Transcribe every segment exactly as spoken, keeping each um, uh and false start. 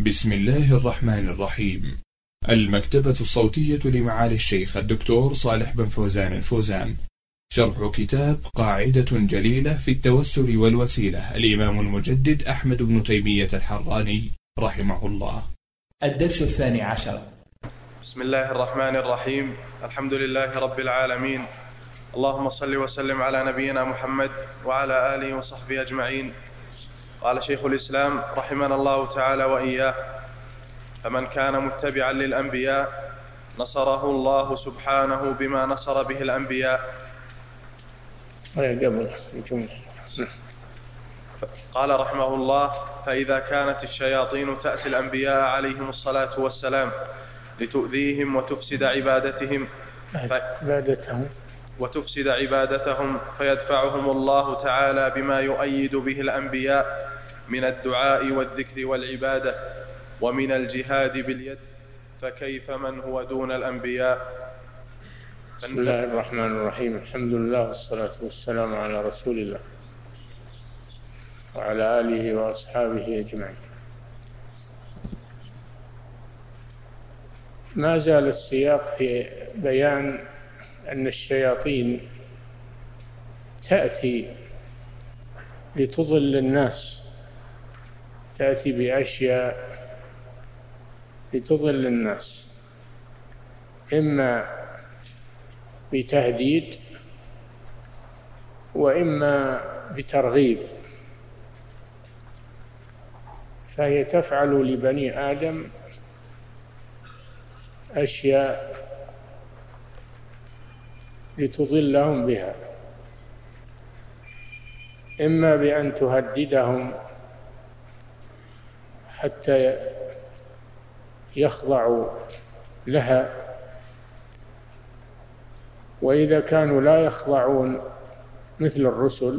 بسم الله الرحمن الرحيم. المكتبة الصوتية لمعالي الشيخ الدكتور صالح بن فوزان الفوزان، شرح كتاب قاعدة جليلة في التوسل والوسيلة، الإمام المجدد أحمد بن تيمية الحراني رحمه الله. الدرس الثاني عشر. بسم الله الرحمن الرحيم. الحمد لله رب العالمين، اللهم صل وسلم على نبينا محمد وعلى آله وصحبه أجمعين. قال شيخ الإسلام رحمنا الله تعالى وإياه: فمن كان متبعا للأنبياء نصره الله سبحانه بما نصر به الأنبياء. قال رحمه الله: فإذا كانت الشياطين تأتي الأنبياء عليهم الصلاة والسلام لتؤذيهم وتفسد عبادتهم عبادتهم وتفسد عبادتهم فيدفعهم الله تعالى بما يؤيد به الأنبياء من الدعاء والذكر والعبادة ومن الجهاد باليد، فكيف من هو دون الأنبياء؟ بسم الله الرحمن الرحيم. الحمد لله والصلاة والسلام على رسول الله وعلى آله وأصحابه أجمعين. ما زال السياق في بيان أن الشياطين تأتي لتضل الناس، تأتي بأشياء لتضل الناس، إما بتهديد وإما بترغيب. فهي تفعل لبني آدم أشياء لتضلهم بها، إما بأن تهددهم حتى يخضعوا لها، وإذا كانوا لا يخضعون مثل الرسل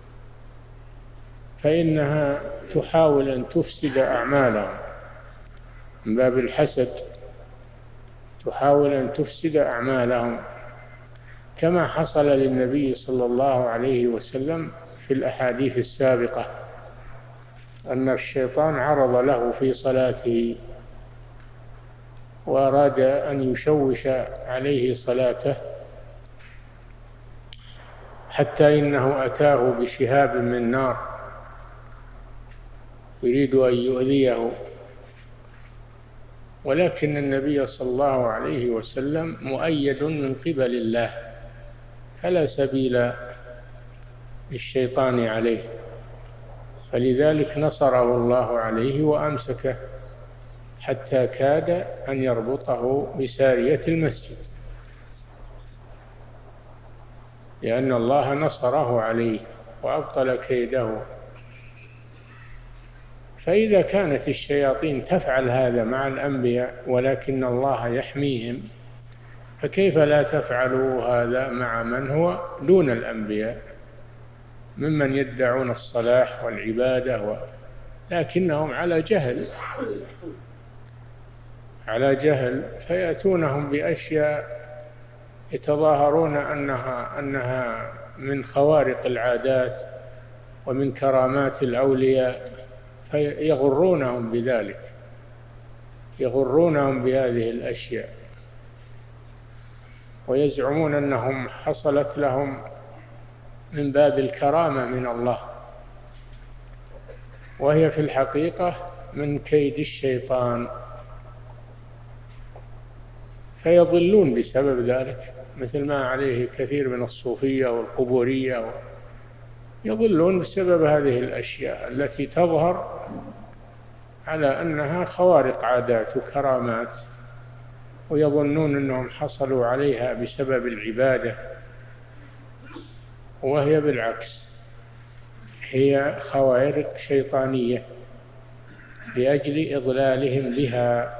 فإنها تحاول أن تفسد أعمالهم من باب الحسد، تحاول أن تفسد أعمالهم، كما حصل للنبي صلى الله عليه وسلم في الأحاديث السابقة أن الشيطان عرض له في صلاته وأراد أن يشوش عليه صلاته، حتى إنه أتاه بشهاب من نار يريد أن يؤذيه، ولكن النبي صلى الله عليه وسلم مؤيد من قبل الله، فلا سبيل للشيطان عليه، فلذلك نصره الله عليه وأمسكه حتى كاد أن يربطه بسارية المسجد، لأن الله نصره عليه وأبطل كيده. فإذا كانت الشياطين تفعل هذا مع الأنبياء ولكن الله يحميهم، فكيف لا تفعلوا هذا مع من هو دون الأنبياء ممن يدعون الصلاح والعبادة و... لكنهم على جهل على جهل فيأتونهم بأشياء يتظاهرون أنها أنها من خوارق العادات ومن كرامات الأولياء، فيغرونهم بذلك، يغرونهم بهذه الأشياء، ويزعمون أنهم حصلت لهم من باب الكرامة من الله، وهي في الحقيقة من كيد الشيطان، فيضلون بسبب ذلك، مثل ما عليه كثير من الصوفية والقبورية، يضلون بسبب هذه الأشياء التي تظهر على أنها خوارق عادات وكرامات، ويظنون أنهم حصلوا عليها بسبب العبادة، وهي بالعكس، هي خوارق شيطانية لأجل إضلالهم بها.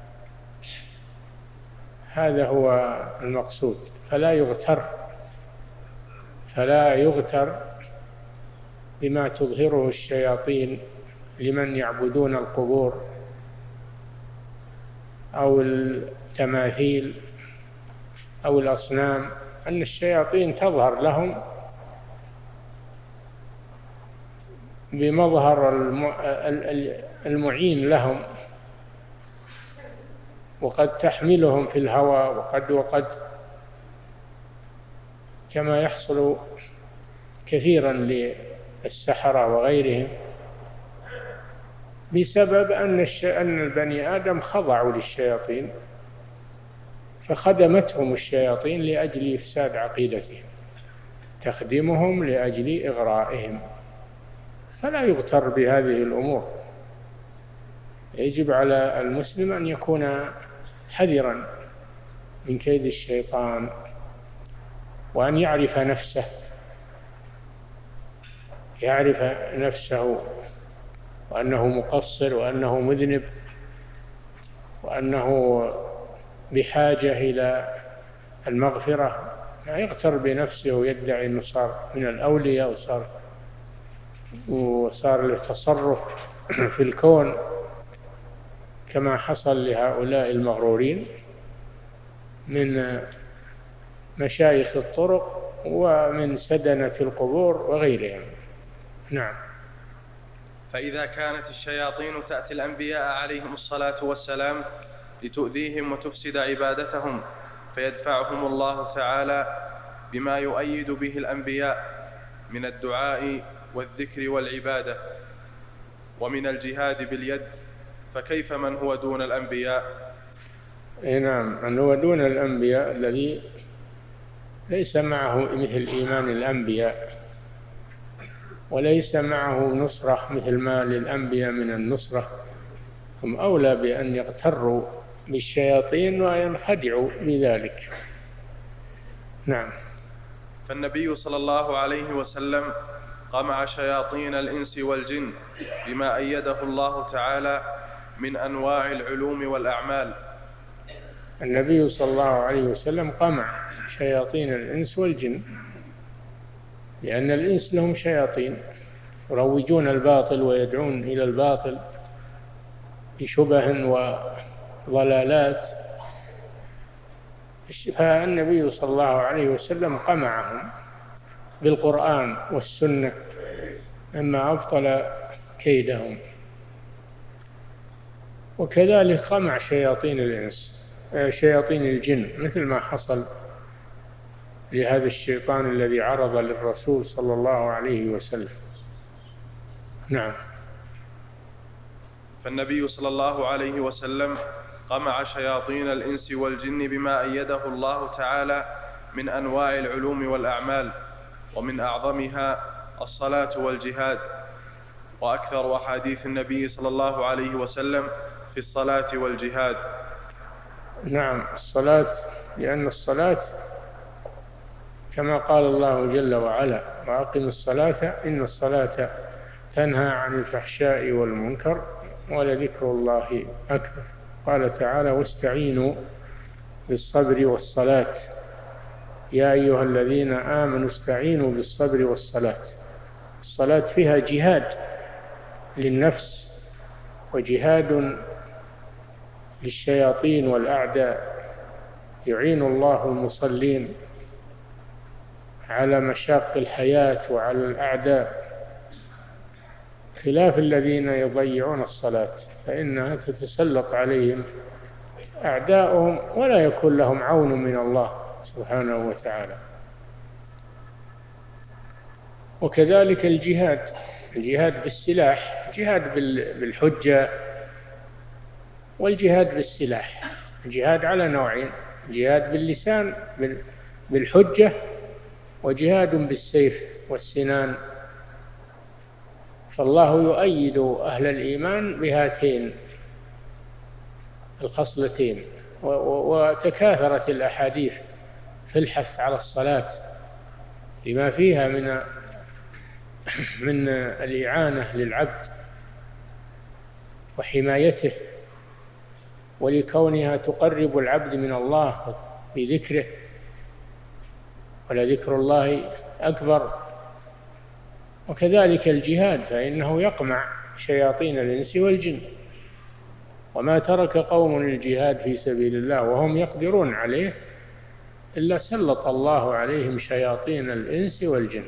هذا هو المقصود. فلا يغتر فلا يغتر بما تظهره الشياطين لمن يعبدون القبور أو التماثيل أو الأصنام، أن الشياطين تظهر لهم بمظهر المعين لهم وقد تحملهم في الهوى، وقد وقد كما يحصل كثيرا للسحرة وغيرهم، بسبب أن أن البني آدم خضعوا للشياطين، فخدمتهم الشياطين لأجل إفساد عقيدتهم، تخدمهم لأجل إغرائهم، فلا يغتر بهذه الأمور. يجب على المسلم أن يكون حذرا من كيد الشيطان، وأن يعرف نفسه يعرف نفسه وأنه مقصر، وأنه مذنب، وأنه بحاجة إلى المغفرة. لا يغتر بنفسه ويدعي أنه صار من الأولياء وصار وصار له تصرف في الكون كما حصل لهؤلاء المغرورين من مشايخ الطرق ومن سدنة القبور وغيرهم. نعم. فإذا كانت الشياطين تأتي الأنبياء عليهم الصلاة والسلام لتؤذيهم وتفسد عبادتهم، فيدفعهم الله تعالى بما يؤيد به الأنبياء من الدعاء والذكر والعبادة ومن الجهاد باليد، فكيف من هو دون الأنبياء؟ نعم، من هو دون الأنبياء الذي ليس معه مثل إيمان الأنبياء، وليس معه نصرة مثل ما للأنبياء من النصرة، هم أولى بأن يغتروا بالشياطين وينخدعوا بذلك. نعم. فالنبي صلى الله عليه وسلم قمع شياطين الإنس والجن بما أيده الله تعالى من أنواع العلوم والأعمال. النبي صلى الله عليه وسلم قمع شياطين الإنس والجن، لأن الإنس لهم شياطين يروجون الباطل ويدعون إلى الباطل بشبه وضلالات، فالنبي صلى الله عليه وسلم قمعهم بالقرآن والسنة مما أبطل كيدهم. وكذلك قمع شياطين الإنس شياطين الجن، مثل ما حصل لهذا الشيطان الذي عرض للرسول صلى الله عليه وسلم. نعم. فالنبي صلى الله عليه وسلم قمع شياطين الإنس والجن بما أيده الله تعالى من أنواع العلوم والأعمال، ومن أعظمها الصلاة والجهاد. وأكثر أحاديث النبي صلى الله عليه وسلم في الصلاة والجهاد. نعم، الصلاة، لأن الصلاة كما قال الله جل وعلا: وأقم الصلاة إن الصلاة تنهى عن الفحشاء والمنكر ولذكر الله أكبر. قال تعالى: واستعينوا بالصبر والصلاة يا أيها الذين آمنوا استعينوا بالصبر والصلاة. الصلاة فيها جهاد للنفس وجهاد للشياطين والأعداء، يعين الله المصلين على مشاق الحياة وعلى الأعداء، خلاف الذين يضيعون الصلاة فإنها تتسلط عليهم أعداؤهم ولا يكون لهم عون من الله سبحانه وتعالى. وكذلك الجهاد، الجهاد بالسلاح، جهاد بالحجة والجهاد بالسلاح. الجهاد على نوعين: جهاد باللسان بالحجة، وجهاد بالسيف والسنان. فالله يؤيد أهل الإيمان بهاتين الخصلتين. وتكاثرت الأحاديث في الحث على الصلاة لما فيها من من الإعانة للعبد وحمايته، ولكونها تقرب العبد من الله بذكره، ولذكر الله أكبر. وكذلك الجهاد فإنه يقمع شياطين الإنس والجن، وما ترك قوم الجهاد في سبيل الله وهم يقدرون عليه إلا سلط الله عليهم شياطين الإنس والجن.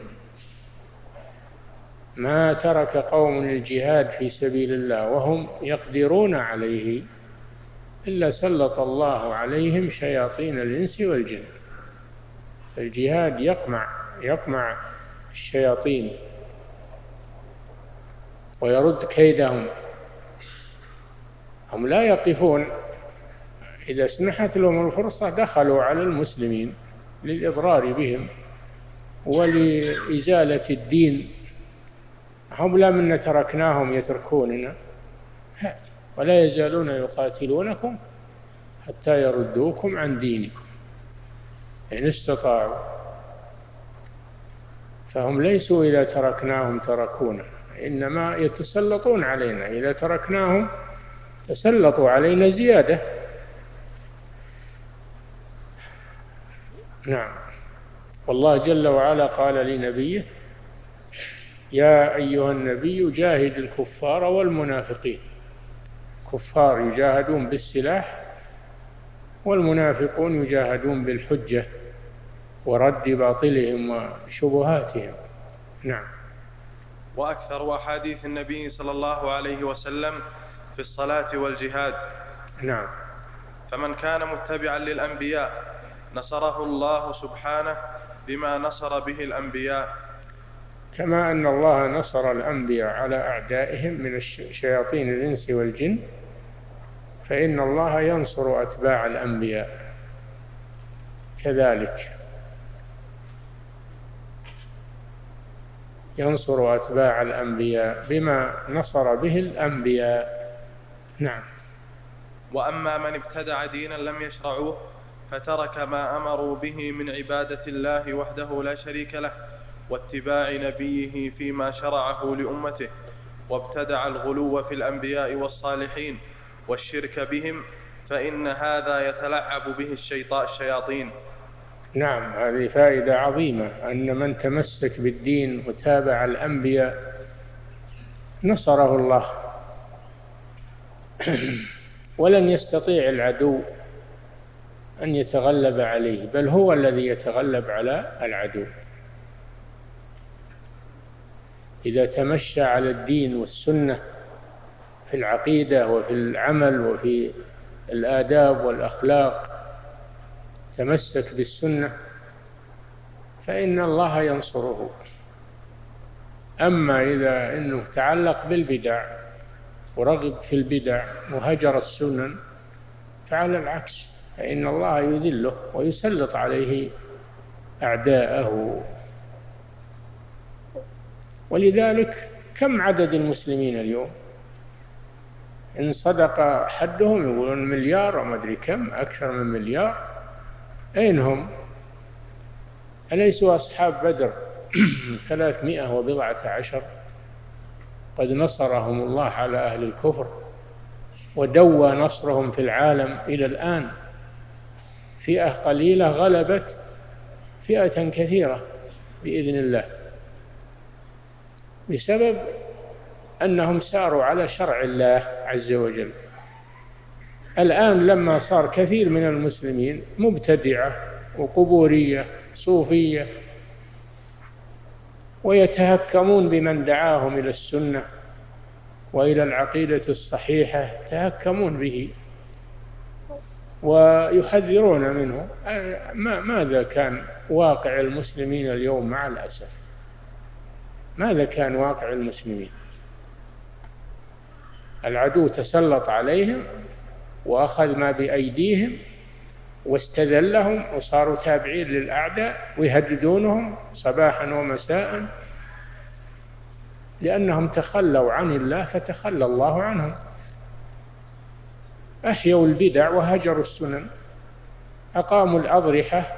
ما ترك قوم الجهاد في سبيل الله وهم يقدرون عليه إلا سلط الله عليهم شياطين الإنس والجن. الجهاد يقمع يقمع الشياطين ويرد كيدهم. هم لا يقفون، إذا سنحت لهم الفرصة دخلوا على المسلمين للإضرار بهم ولإزالة الدين. هم لا منا تركناهم يتركوننا، ولا يزالون يقاتلونكم حتى يردوكم عن دينكم إن استطاعوا. فهم ليسوا إذا تركناهم تركونا، إنما يتسلطون علينا. إذا تركناهم تسلطوا علينا زيادة. نعم. والله جل وعلا قال لنبيه: يا أيها النبي جاهد الكفار والمنافقين. كفار يجاهدون بالسلاح، والمنافقون يجاهدون بالحجة ورد باطلهم وشبهاتهم. نعم. وأكثر أحاديث النبي صلى الله عليه وسلم في الصلاة والجهاد. نعم. فمن كان متبعا للأنبياء نصره الله سبحانه بما نصر به الأنبياء، كما أن الله نصر الأنبياء على أعدائهم من شياطين الإنس والجن، فإن الله ينصر أتباع الأنبياء كذلك. ينصر أتباع الأنبياء بما نصر به الأنبياء. نعم. وأما من ابتدع دينا لم يشرعوه فترك ما أمروا به من عبادة الله وحده لا شريك له واتباع نبيه فيما شرعه لأمته، وابتدع الغلو في الأنبياء والصالحين والشرك بهم، فإن هذا يتلعب به الشياطين. نعم، هذه فائدة عظيمة، أن من تمسك بالدين وتابع الأنبياء نصره الله، ولن يستطيع العدو أن يتغلب عليه، بل هو الذي يتغلب على العدو. إذا تمشى على الدين والسنة في العقيدة وفي العمل وفي الآداب والأخلاق، تمسك بالسنة، فإن الله ينصره. أما إذا إنه تعلق بالبدع ورغب في البدع وهجر السنن فعلى العكس، فإن الله يذله ويسلط عليه أعداءه. ولذلك كم عدد المسلمين اليوم؟ إن صدق حدهم يقولون مليار وما أدري كم، أكثر من مليار. أين هم؟ أليسوا أصحاب بدر ثلاثمائة وبضعة عشر؟ قد نصرهم الله على أهل الكفر ودوى نصرهم في العالم إلى الآن. فئة قليلة غلبت فئة كثيرة بإذن الله، بسبب أنهم ساروا على شرع الله عز وجل. الآن لما صار كثير من المسلمين مبتدعة وقبورية صوفية ويتهكمون بمن دعاهم إلى السنة وإلى العقيدة الصحيحة، يتهكمون به ويحذرون منه. ماذا كان واقع المسلمين اليوم؟ مع الأسف ماذا كان واقع المسلمين؟ العدو تسلط عليهم وأخذ ما بأيديهم واستذلهم وصاروا تابعين للأعداء ويهددونهم صباحا ومساء، لأنهم تخلوا عن الله فتخلى الله عنهم. أحيوا البدع وهجروا السنن، أقاموا الأضرحة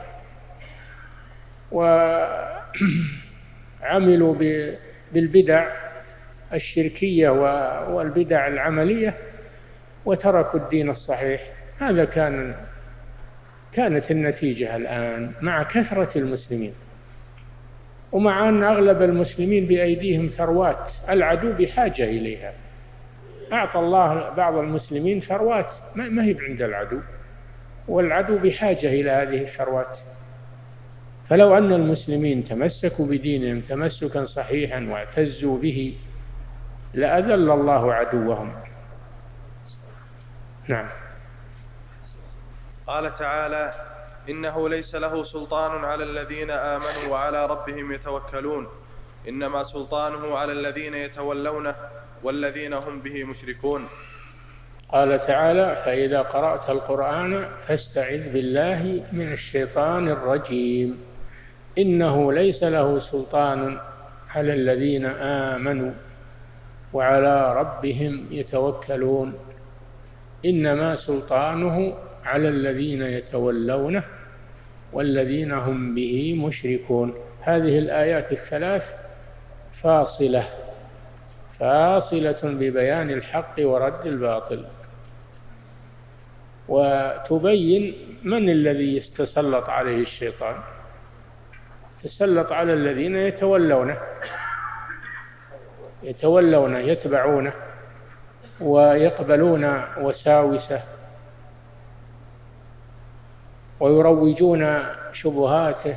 وعملوا بالبدع الشركية والبدع العملية وتركوا الدين الصحيح. هذا كان كانت النتيجة الآن مع كثرة المسلمين، ومع أن أغلب المسلمين بأيديهم ثروات العدو بحاجة إليها. أعطى الله بعض المسلمين ثروات ما هي عند العدو، والعدو بحاجة إلى هذه الثروات. فلو أن المسلمين تمسكوا بدينهم تمسكا صحيحا واعتزوا به لأذل الله عدوهم. نعم. قال تعالى: إنه ليس له سلطان على الذين آمنوا وعلى ربهم يتوكلون إنما سلطانه على الذين يتولونه والذين هم به مشركون. قال تعالى: فإذا قرأت القرآن فاستعذ بالله من الشيطان الرجيم إنه ليس له سلطان على الذين آمنوا وعلى ربهم يتوكلون إنما سلطانه على الذين يتولونه والذين هم به مشركون. هذه الآيات الثلاث فاصلة فاصلة ببيان الحق ورد الباطل، وتبين من الذي يتسلط عليه الشيطان. تسلط على الذين يتولونه يتولونه يتبعونه ويقبلون وساوسه ويروجون شبهاته،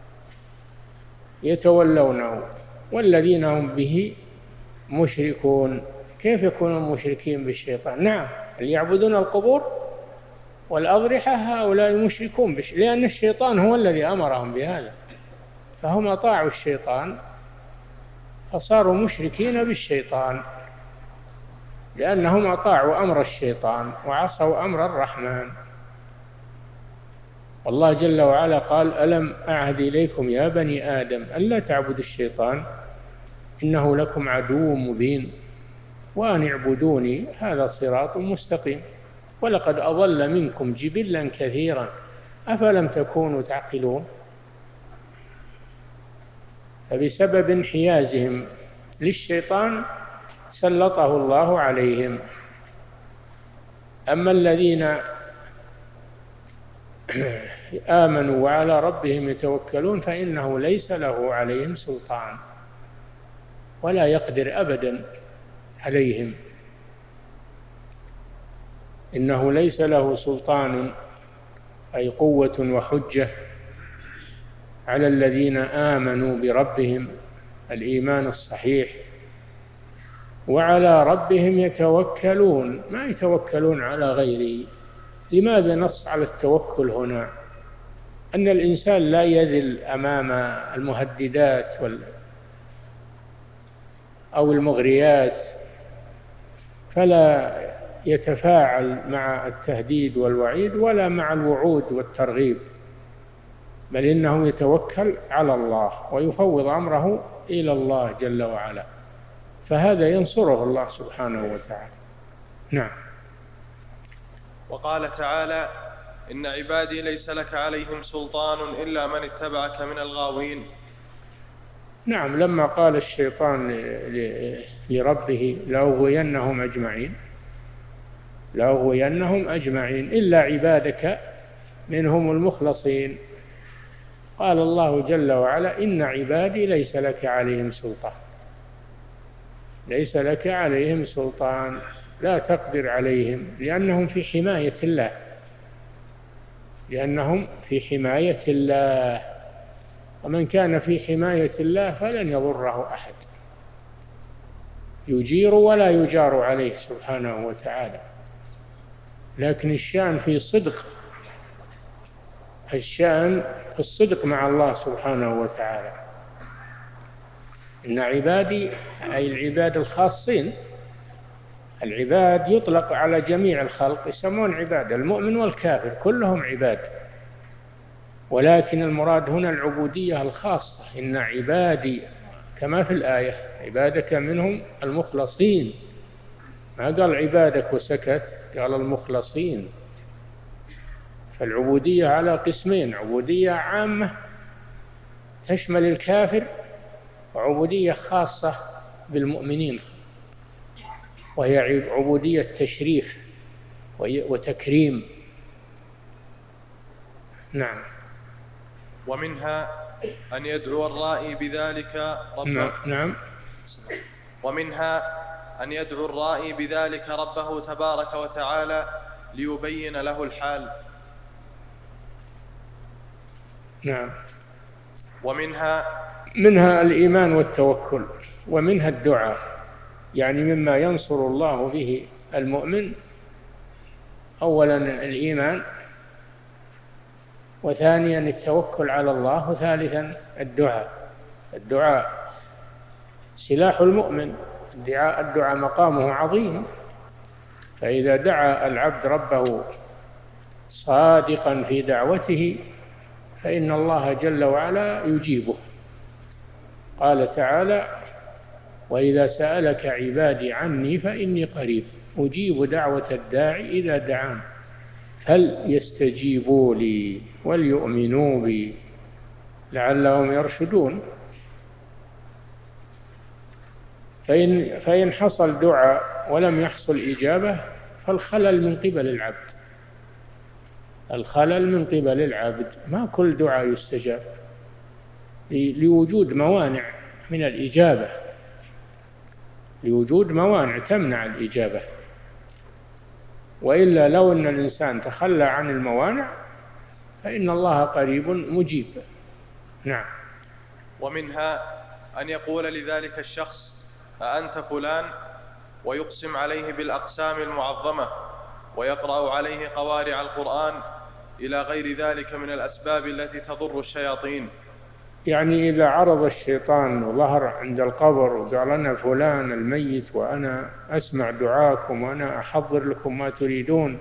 يتولونه، والذين هم به مشركون. كيف يكونون مشركين بالشيطان؟ نعم، اللي يعبدون القبور والأضرحة هؤلاء مشركون بش... لأن الشيطان هو الذي أمرهم بهذا، فهم أطاعوا الشيطان فصاروا مشركين بالشيطان لأنهم أطاعوا أمر الشيطان وعصوا أمر الرحمن. الله جل وعلا قال: ألم أعهد إليكم يا بني آدم ألا تعبدوا الشيطان إنه لكم عدو مبين وأن اعبدوني هذا صراط مستقيم ولقد أضل منكم جبلا كثيرا أفلم تكونوا تعقلون. فبسبب انحيازهم للشيطان سلطه الله عليهم. أما الذين آمنوا وعلى ربهم يتوكلون فإنه ليس له عليهم سلطان ولا يقدر أبدا عليهم. إنه ليس له سلطان أي قوة وحجة على الذين آمنوا بربهم الإيمان الصحيح وعلى ربهم يتوكلون، ما يتوكلون على غيره. لماذا نص على التوكل هنا؟ أن الإنسان لا يذل أمام المهددات وال أو المغريات، فلا يتفاعل مع التهديد والوعيد ولا مع الوعود والترغيب، بل إنه يتوكل على الله ويفوض أمره إلى الله جل وعلا، فهذا ينصره الله سبحانه وتعالى. نعم. وقال تعالى: إن عبادي ليس لك عليهم سلطان إلا من اتبعك من الغاوين. نعم، لما قال الشيطان لربه لأغوينهم أجمعين لأغوينهم أجمعين إلا عبادك منهم المخلصين، قال الله جل وعلا: إن عبادي ليس لك عليهم سلطان ليس لك عليهم سلطان لا تقدر عليهم لأنهم في حماية الله لأنهم في حماية الله ومن كان في حماية الله فلن يضره أحد، يجير ولا يجار عليه سبحانه وتعالى. لكن الشأن في صدق الشأن في الصدق مع الله سبحانه وتعالى. إن عبادي أي العباد الخاصين، العباد يطلق على جميع الخلق يسمون عباد، المؤمن والكافر كلهم عباد، ولكن المراد هنا العبودية الخاصة. إن عبادي كما في الآية عبادك منهم المخلصين، ما قال عبادك وسكت، قال المخلصين. فالعبودية على قسمين: عبودية عامة تشمل الكافر، وعبودية خاصة بالمؤمنين وهي عبودية تشريف وتكريم. نعم. ومنها أن يدعو الرائي بذلك ربه. نعم. ومنها أن يدعو الرائي بذلك ربه تبارك وتعالى ليبين له الحال. نعم. ومنها منها الإيمان والتوكل، ومنها الدعاء، يعني مما ينصر الله به المؤمن أولا الإيمان وثانيا التوكل على الله، وثالثا الدعاء. الدعاء سلاح المؤمن، الدعاء الدعاء مقامه عظيم، فإذا دعا العبد ربه صادقا في دعوته فإن الله جل وعلا يجيبه. قال تعالى: وإذا سألك عبادي عني فإني قريب أجيب دعوة الداعي إذا دعان فليستجيبوا لي وليؤمنوا بي لعلهم يرشدون. فإن, فإن حصل دعاء ولم يحصل إجابة فالخلل من قبل العبد، الخلل من قبل العبد، ما كل دعاء يستجاب لوجود موانع من الإجابة، لوجود موانع تمنع الإجابة، وإلا لو أن الإنسان تخلى عن الموانع فإن الله قريب مجيب. نعم. ومنها أن يقول لذلك الشخص: أأنت فلان، ويقسم عليه بالأقسام المعظمة ويقرأ عليه قوارع القرآن إلى غير ذلك من الأسباب التي تضر الشياطين. يعني إذا عرض الشيطان وظهر عند القبر وقال: أنا فلان الميت وأنا أسمع دعاكم وأنا أحضر لكم ما تريدون،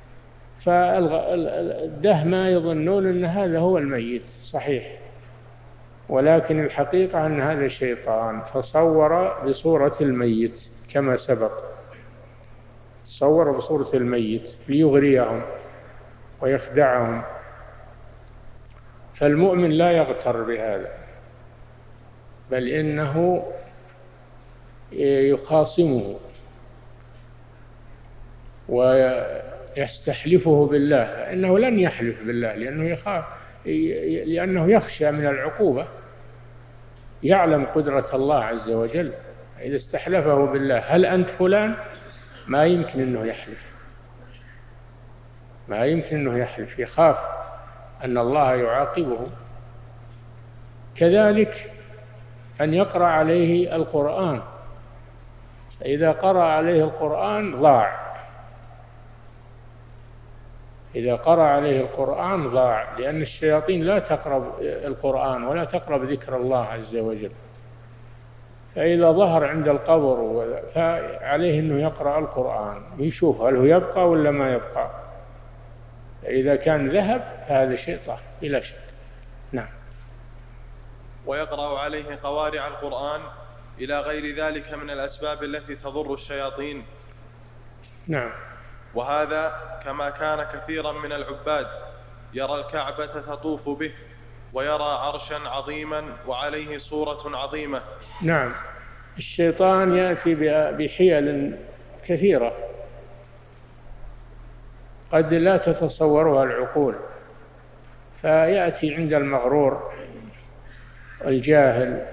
فالدهمة يظنون أن هذا هو الميت، صحيح، ولكن الحقيقة أن هذا الشيطان تصور بصورة الميت كما سبق، تصور بصورة الميت ليغريهم ويخدعهم. فالمؤمن لا يغتر بهذا، بل إنه يخاصمه ويستحلفه بالله، إنه لن يحلف بالله لأنه يخاف، لأنه يخشى من العقوبة، يعلم قدرة الله عز وجل. إذا استحلفه بالله: هل أنت فلان؟ ما يمكن أنه يحلف، ما يمكن أنه يحلف، يخاف أن الله يعاقبه. كذلك أن يقرأ عليه القرآن، فإذا قرأ عليه القرآن ضاع، إذا قرأ عليه القرآن ضاع، لأن الشياطين لا تقرب القرآن ولا تقرب ذكر الله عز وجل. فإذا ظهر عند القبر فعليه أنه يقرأ القرآن ويشوف هل هو يبقى ولا ما يبقى، إذا كان ذهب فهذا شيطان بلا شك. نعم. ويقرأ عليه قوارع القرآن إلى غير ذلك من الأسباب التي تضر الشياطين. نعم. وهذا كما كان كثيرا من العباد يرى الكعبة تطوف به ويرى عرشا عظيما وعليه صورة عظيمة. نعم. الشيطان يأتي بحيل كثيرة قد لا تتصورها العقول، فيأتي عند المغرور الجاهل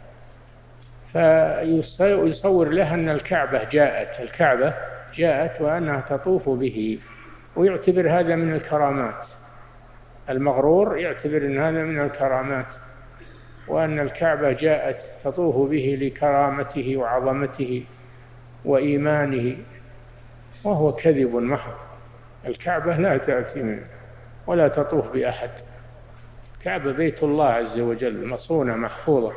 فيصور له أن الكعبة جاءت الكعبة جاءت وأنها تطوف به، ويعتبر هذا من الكرامات. المغرور يعتبر أن هذا من الكرامات، وأن الكعبة جاءت تطوف به لكرامته وعظمته وإيمانه، وهو كذب محض. الكعبة لا تأتي منه ولا تطوف بأحد، الكعبة بيت الله عز وجل مصونة محفوظة،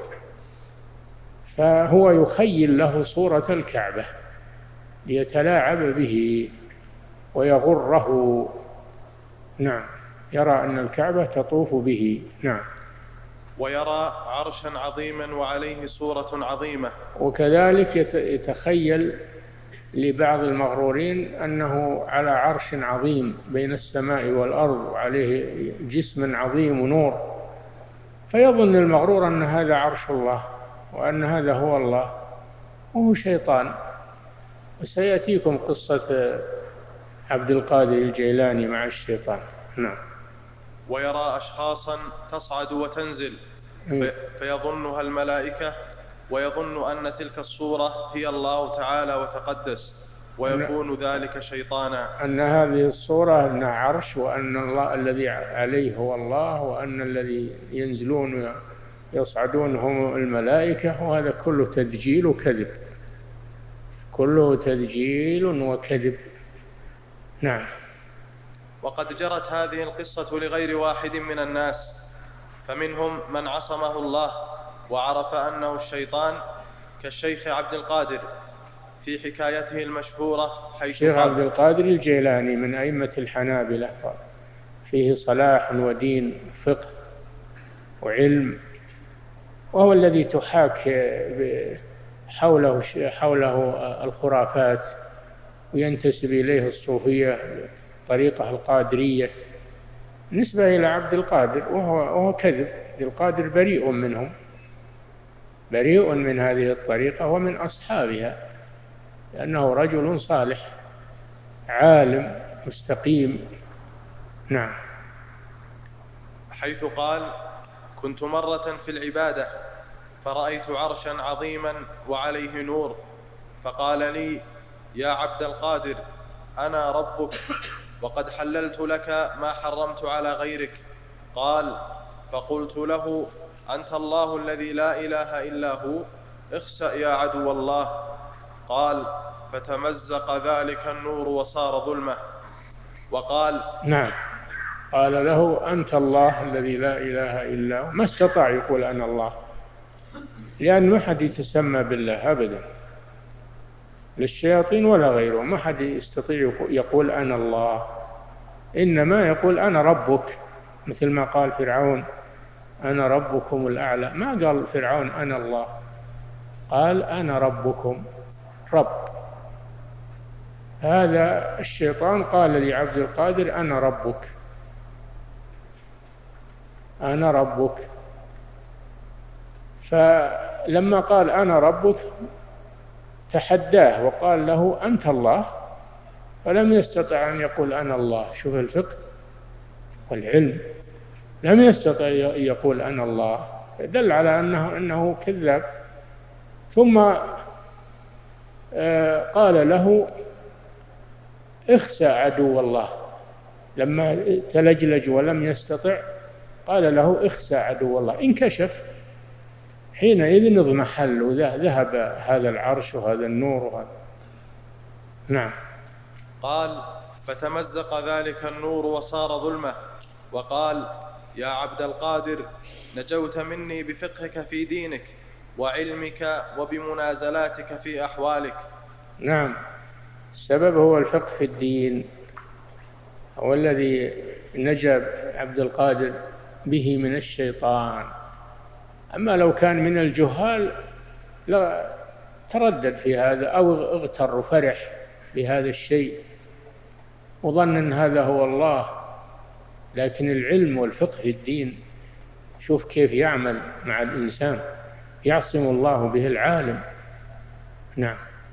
فهو يخيل له صورة الكعبة ليتلاعب به ويغره. نعم. يرى أن الكعبة تطوف به. نعم. ويرى عرشا عظيما وعليه صورة عظيمة. وكذلك يتخيل لبعض المغرورين أنه على عرش عظيم بين السماء والأرض وعليه جسم عظيم ونور، فيظن المغرور أن هذا عرش الله وأن هذا هو الله، وهو شيطان. وسيأتيكم قصة عبد القادر الجيلاني مع الشيطان. نعم. ويرى أشخاصا تصعد وتنزل فيظنها الملائكة، ويظن أن تلك الصورة هي الله تعالى وتقدس، ويكون ذلك شيطانا. أن هذه الصورة أنها عرش، وأن الله الذي عليه هو الله، وأن الذي ينزلون يصعدون هم الملائكة، وهذا كله تدجيل وكذب، كله تدجيل وكذب. نعم. وقد جرت هذه القصة لغير واحد من الناس، فمنهم من عصمه الله وعرف أنه الشيطان، كالشيخ عبد القادر في حكايته المشهورة، حيث الشيخ عبد القادر الجيلاني من أئمة الحنابلة، فيه صلاح ودين فقه وعلم، وهو الذي تحاك حوله حوله الخرافات وينتسب إليه الصوفية طريقة القادرية نسبة إلى عبد القادر، وهو, وهو كذب. عبد القادر بريء منهم، بريء من هذه الطريقة ومن أصحابها، لأنه رجل صالح عالم مستقيم. نعم. حيث قال: كنت مرة في العبادة فرأيت عرشا عظيما وعليه نور، فقال لي: يا عبد القادر، أنا ربك وقد حللت لك ما حرمت على غيرك. قال: فقلت له: أنت الله الذي لا إله إلا هو، اخسأ يا عدو الله. قال: فتمزق ذلك النور وصار ظلمة. وقال: نعم، قال له: أنت الله الذي لا إله إلا هو. ما استطاع يقول أنا الله، لأن ما حد يتسمى بالله أبدا، للشياطين ولا غيره، ما حد يستطيع يقول أنا الله، إنما يقول أنا ربك، مثل ما قال فرعون: أنا ربكم الأعلى. ما قال فرعون أنا الله، قال أنا ربكم، رب. هذا الشيطان قال لعبد القادر: أنا ربك، أنا ربك. فلما قال أنا ربك تحداه وقال له: أنت الله، فلم يستطع أن يقول أنا الله. شوف الفقه والعلم، لم يستطع يقول أنا الله، دل على أنه, أنه كذاب. ثم قال له: اخسأ عدو الله. لما تلجلج ولم يستطع قال له: اخسأ عدو الله. انكشف حينئذ اضمحل وذهب هذا العرش وهذا النور وهذا. نعم. قال: فتمزق ذلك النور وصار ظلمة. وقال: يا عبد القادر، نجوت مني بفقهك في دينك وعلمك وبمنازلاتك في أحوالك. نعم، السبب هو الفقه في الدين، هو الذي نجا عبد القادر به من الشيطان. أما لو كان من الجهال لا تردد في هذا، أو اغتر وفرح بهذا الشيء وظن أن هذا هو الله. لكن العلم والفقه في الدين، شوف كيف يعمل مع الإنسان، يعصم الله به العالم. نعم.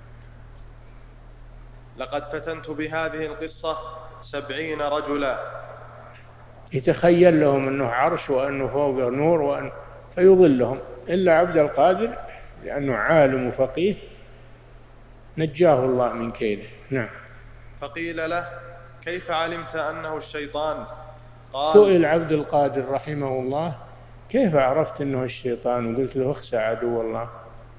لقد فتنت بهذه القصة سبعين رجلا. يتخيل لهم أنه عرش وأنه فوق نور وأنه فيضلهم، إلا عبد القادر لأنه عالم وفقيه نجاه الله من كيده. نعم. فقيل له: كيف علمت أنه الشيطان؟ قال: سئل عبد القادر رحمه الله: كيف عرفت أنه الشيطان؟ وقلت له: اخسأ عدو الله.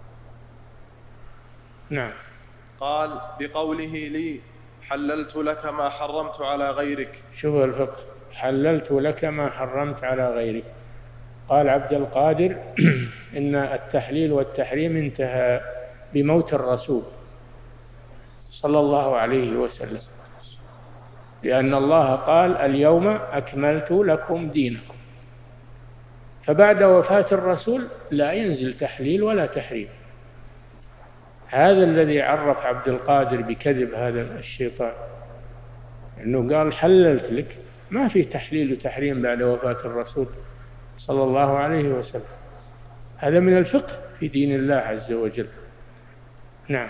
نعم. قال: بقوله لي: حللت لك ما حرمت على غيرك. شوف الفقه، حللت لك ما حرمت على غيرك. قال عبد القادر: إن التحليل والتحريم انتهى بموت الرسول صلى الله عليه وسلم، لأن الله قال: اليوم أكملت لكم دينكم. فبعد وفاة الرسول لا ينزل تحليل ولا تحريم. هذا الذي عرف عبد القادر بكذب هذا الشيطان، أنه قال: حللت لك، ما في تحليل وتحريم بعد وفاة الرسول صلى الله عليه وسلم. هذا من الفقه في دين الله عز وجل. نعم.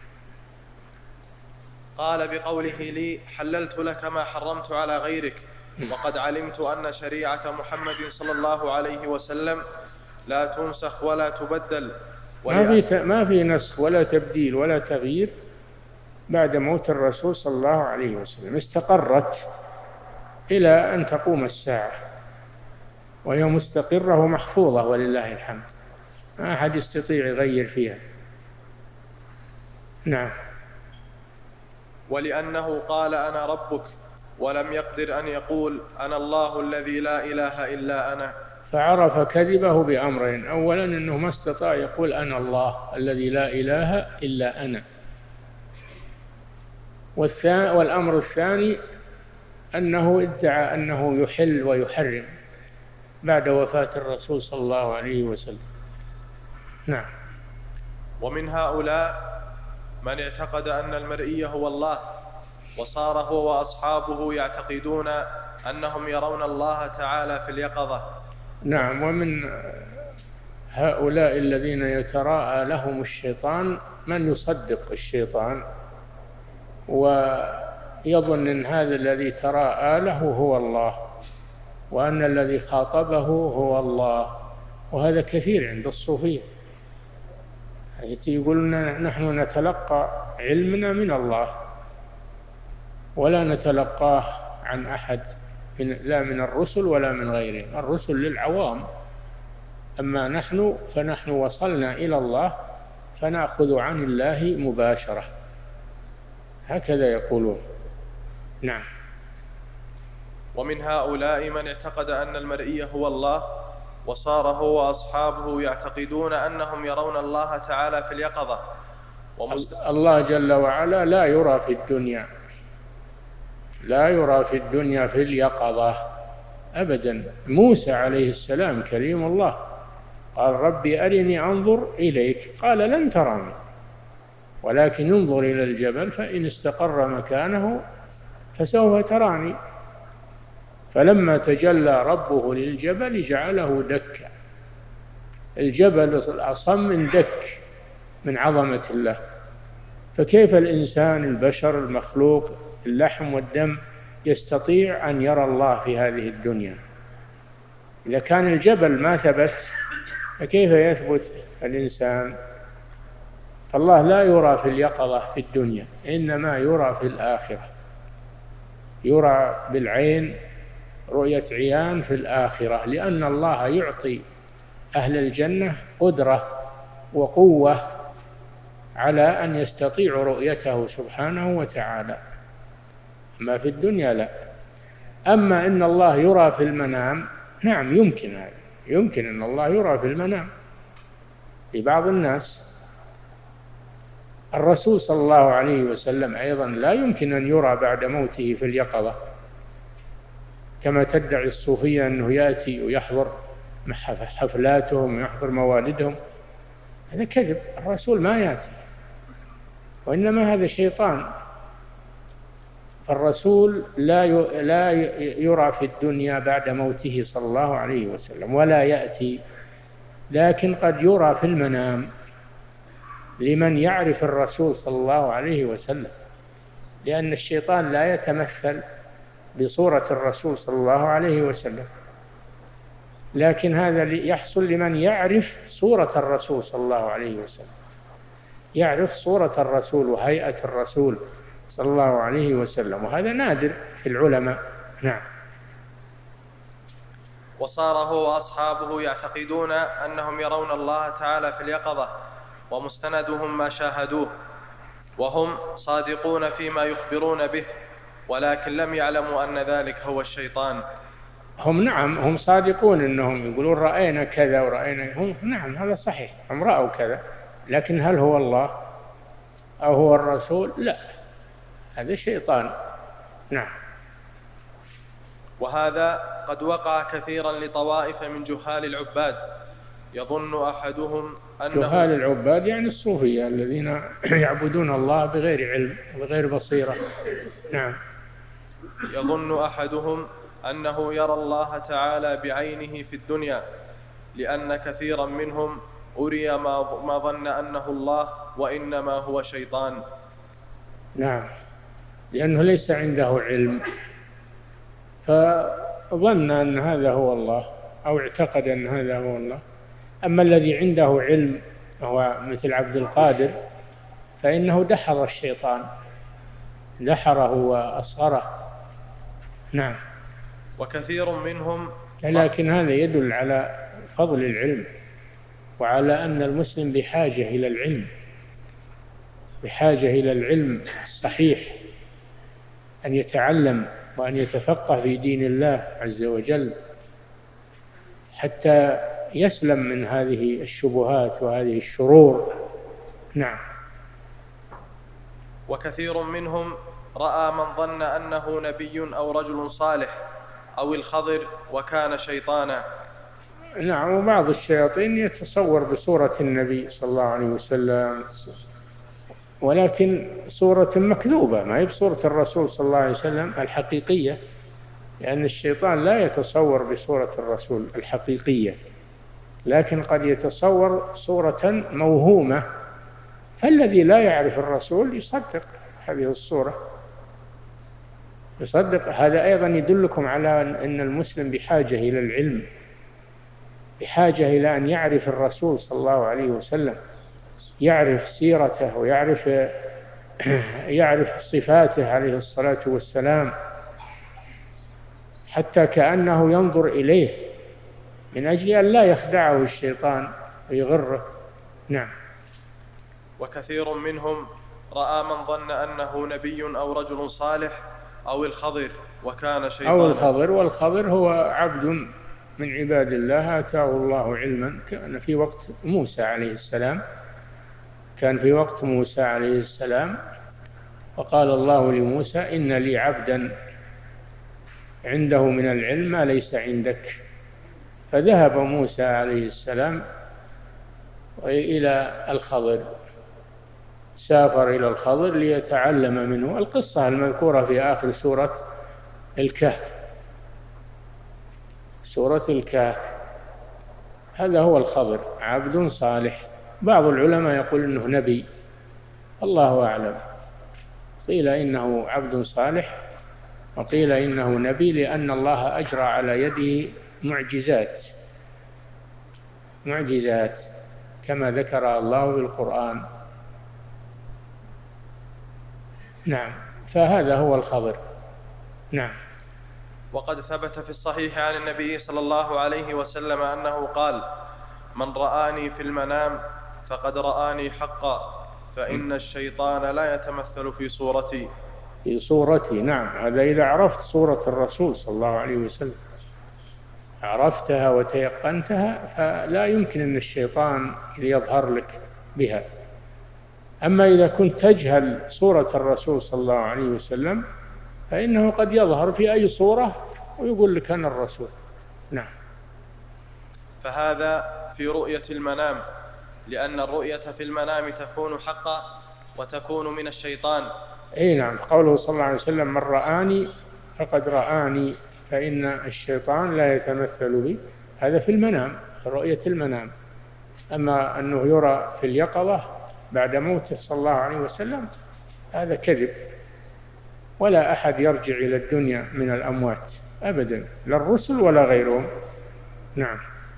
قال: بقوله لي: حللت لك ما حرمت على غيرك، وقد علمت أن شريعة محمد صلى الله عليه وسلم لا تنسخ ولا تبدل. ما في ما في نسخ ولا تبديل ولا تغيير بعد موت الرسول صلى الله عليه وسلم، استقرت إلى أن تقوم الساعة، وهي مستقرة ومحفوظة ولله الحمد، ما أحد يستطيع يغير فيها. نعم. ولأنه قال: أنا ربك، ولم يقدر أن يقول أنا الله الذي لا إله إلا أنا. فعرف كذبه بأمرين: أولا أنه ما استطاع يقول أنا الله الذي لا إله إلا أنا، والأمر الثاني أنه ادعى أنه يحل ويحرم بعد وفاة الرسول صلى الله عليه وسلم. نعم. ومن هؤلاء من اعتقد أن المرئي هو الله، وصار هو وأصحابه يعتقدون أنهم يرون الله تعالى في اليقظة. نعم. ومن هؤلاء الذين يتراءى لهم الشيطان من يصدق الشيطان ويظن أن هذا الذي تراءى له هو الله، وأن الذي خاطبه هو الله، وهذا كثير عند الصوفية. يقولون نحن نتلقى علمنا من الله ولا نتلقاه عن أحد، من لا من الرسل ولا من غيرهم. الرسل للعوام، أما نحن فنحن وصلنا إلى الله فنأخذ عن الله مباشرة، هكذا يقولون. نعم. ومن هؤلاء من اعتقد أن المرئي هو الله، وصار هو وأصحابه يعتقدون أنهم يرون الله تعالى في اليقظة. ومست... الله جل وعلا لا يرى في الدنيا، لا يرى في الدنيا في اليقظة أبدا. موسى عليه السلام كريم الله قال ربي أرني أنظر إليك، قال لن تراني ولكن انظر إلى الجبل فإن استقر مكانه فسوف تراني. فلما تجلى ربه للجبل جعله دكا، الجبل أصم من دك من عظمة الله. فكيف الإنسان البشر المخلوق اللحم والدم يستطيع أن يرى الله في هذه الدنيا؟ إذا كان الجبل ما ثبت فكيف يثبت الإنسان؟ فالله لا يرى في اليقظة في الدنيا، إنما يرى في الآخرة، يرى بالعين رؤية عيان في الآخرة، لأن الله يعطي أهل الجنة قدرة وقوة على أن يستطيعوا رؤيته سبحانه وتعالى، ما في الدنيا لا. أما إن الله يرى في المنام، نعم يمكن هذا، يمكن أن الله يرى في المنام لبعض الناس. الرسول صلى الله عليه وسلم أيضا لا يمكن أن يرى بعد موته في اليقظة كما تدعي الصوفية أنه يأتي ويحضر حفلاتهم ويحضر موالدهم. هذا كذب، الرسول ما يأتي، وإنما هذا شيطان. فالرسول لا لا يرى في الدنيا بعد موته صلى الله عليه وسلم ولا يأتي، لكن قد يرى في المنام لمن يعرف الرسول صلى الله عليه وسلم، لأن الشيطان لا يتمثل بصورة الرسول صلى الله عليه وسلم، لكن هذا يحصل لمن يعرف صورة الرسول صلى الله عليه وسلم، يعرف صورة الرسول وهيئة الرسول صلى الله عليه وسلم، وهذا نادر في العلماء. نعم. وصار هو وأصحابه يعتقدون أنهم يرون الله تعالى في اليقظة، ومستندهم ما شاهدوه، وهم صادقون فيما يخبرون به، ولكن لم يعلموا أن ذلك هو الشيطان. هم نعم هم صادقون أنهم يقولون رأينا كذا ورأينا، هم نعم هذا صحيح، هم رأوا كذا، لكن هل هو الله أو هو الرسول؟ لا، هذا الشيطان. نعم. وهذا قد وقع كثيرا لطوائف من جهال العباد، يظن أحدهم أنه جهال العباد يعني الصوفية الذين يعبدون الله بغير علم وبغير بصيرة. نعم. يظن أحدهم أنه يرى الله تعالى بعينه في الدنيا، لأن كثيرا منهم أري ما ظن أنه الله وإنما هو شيطان. نعم، لأنه ليس عنده علم فظن أن هذا هو الله أو اعتقد أن هذا هو الله. أما الذي عنده علم هو مثل عبد القادر فإنه دحر الشيطان، دحره وأصغره. نعم. وكثير منهم، لكن هذا يدل على فضل العلم وعلى أن المسلم بحاجة إلى العلم، بحاجة إلى العلم الصحيح، أن يتعلم وأن يتفقه في دين الله عز وجل حتى يسلم من هذه الشبهات وهذه الشرور. نعم. وكثير منهم رأى من ظن أنه نبي أو رجل صالح أو الخضر وكان شيطانا. نعم. وبعض الشياطين يتصور بصورة النبي صلى الله عليه وسلم، ولكن صورة مكذوبة، ما هي بصورة الرسول صلى الله عليه وسلم الحقيقية، لأن الشيطان لا يتصور بصورة الرسول الحقيقية، لكن قد يتصور صورة موهومة، فالذي لا يعرف الرسول يصدق هذه الصورة، يصدق. هذا أيضا يدلكم على أن المسلم بحاجة إلى العلم، بحاجة إلى أن يعرف الرسول صلى الله عليه وسلم، يعرف سيرته ويعرف يعرف صفاته عليه الصلاة والسلام، حتى كأنه ينظر إليه من أجل أن لا يخدعه الشيطان ويغره. نعم. وكثير منهم رأى من ظن أنه نبي أو رجل صالح أو الخضر وكان شيطانا. أو الخضر، والخضر هو عبد من عباد الله آتاه الله علما، كان في وقت موسى عليه السلام كان في وقت موسى عليه السلام وقال الله لموسى إن لي عبدا عنده من العلم ما ليس عندك، فذهب موسى عليه السلام إلى الخضر، سافر إلى الخضر ليتعلم منه القصة المذكورة في آخر سورة الكهف، سورة الكهف. هذا هو الخضر، عبد صالح. بعض العلماء يقول إنه نبي، الله أعلم، قيل إنه عبد صالح وقيل إنه نبي، لأن الله أجرى على يده معجزات معجزات كما ذكر الله بالقرآن. نعم. فهذا هو الخضر. نعم. وقد ثبت في الصحيح عن النبي صلى الله عليه وسلم أنه قال من رآني في المنام فقد رآني حقا، فإن الشيطان لا يتمثل في صورتي. في صورتي. نعم. هذا إذا عرفت صورة الرسول صلى الله عليه وسلم، عرفتها وتيقنتها، فلا يمكن أن الشيطان يظهر لك بها. أما إذا كنت تجهل صورة الرسول صلى الله عليه وسلم فإنه قد يظهر في أي صورة ويقول لك أنا الرسول. نعم. فهذا في رؤية المنام، لأن الرؤية في المنام تكون حقا وتكون من الشيطان. أي نعم. قوله صلى الله عليه وسلم من رآني فقد رآني، فإن الشيطان لا يتمثل بي، هذا في المنام، رؤية المنام. أما أنه يرى في اليقظة بعد موته صلى الله عليه وسلم هذا كذب، ولا أحد يرجع إلى الدنيا من الأموات أبدا، لا الرسل ولا غيرهم. نعم.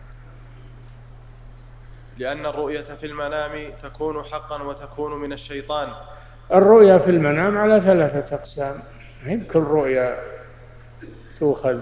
لأن الرؤية في المنام تكون حقا وتكون من الشيطان. الرؤيا في المنام على ثلاثة أقسام، هي كل رؤيا تؤخذ،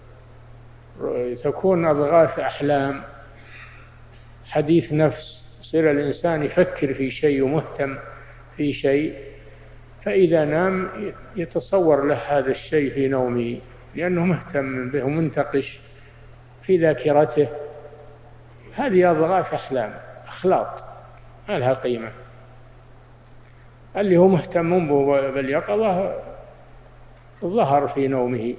تكون أضغاث أحلام، حديث نفس، يصير الإنسان يفكر في شيء ومهتم في شيء، فإذا نام يتصور له هذا الشيء في نومه لأنه مهتم به ومنتقش في ذاكرته. هذه أضغاث أحلام، أخلاط ما لها قيمة. اللي هو مهتم باليقظة ظهر في نومه.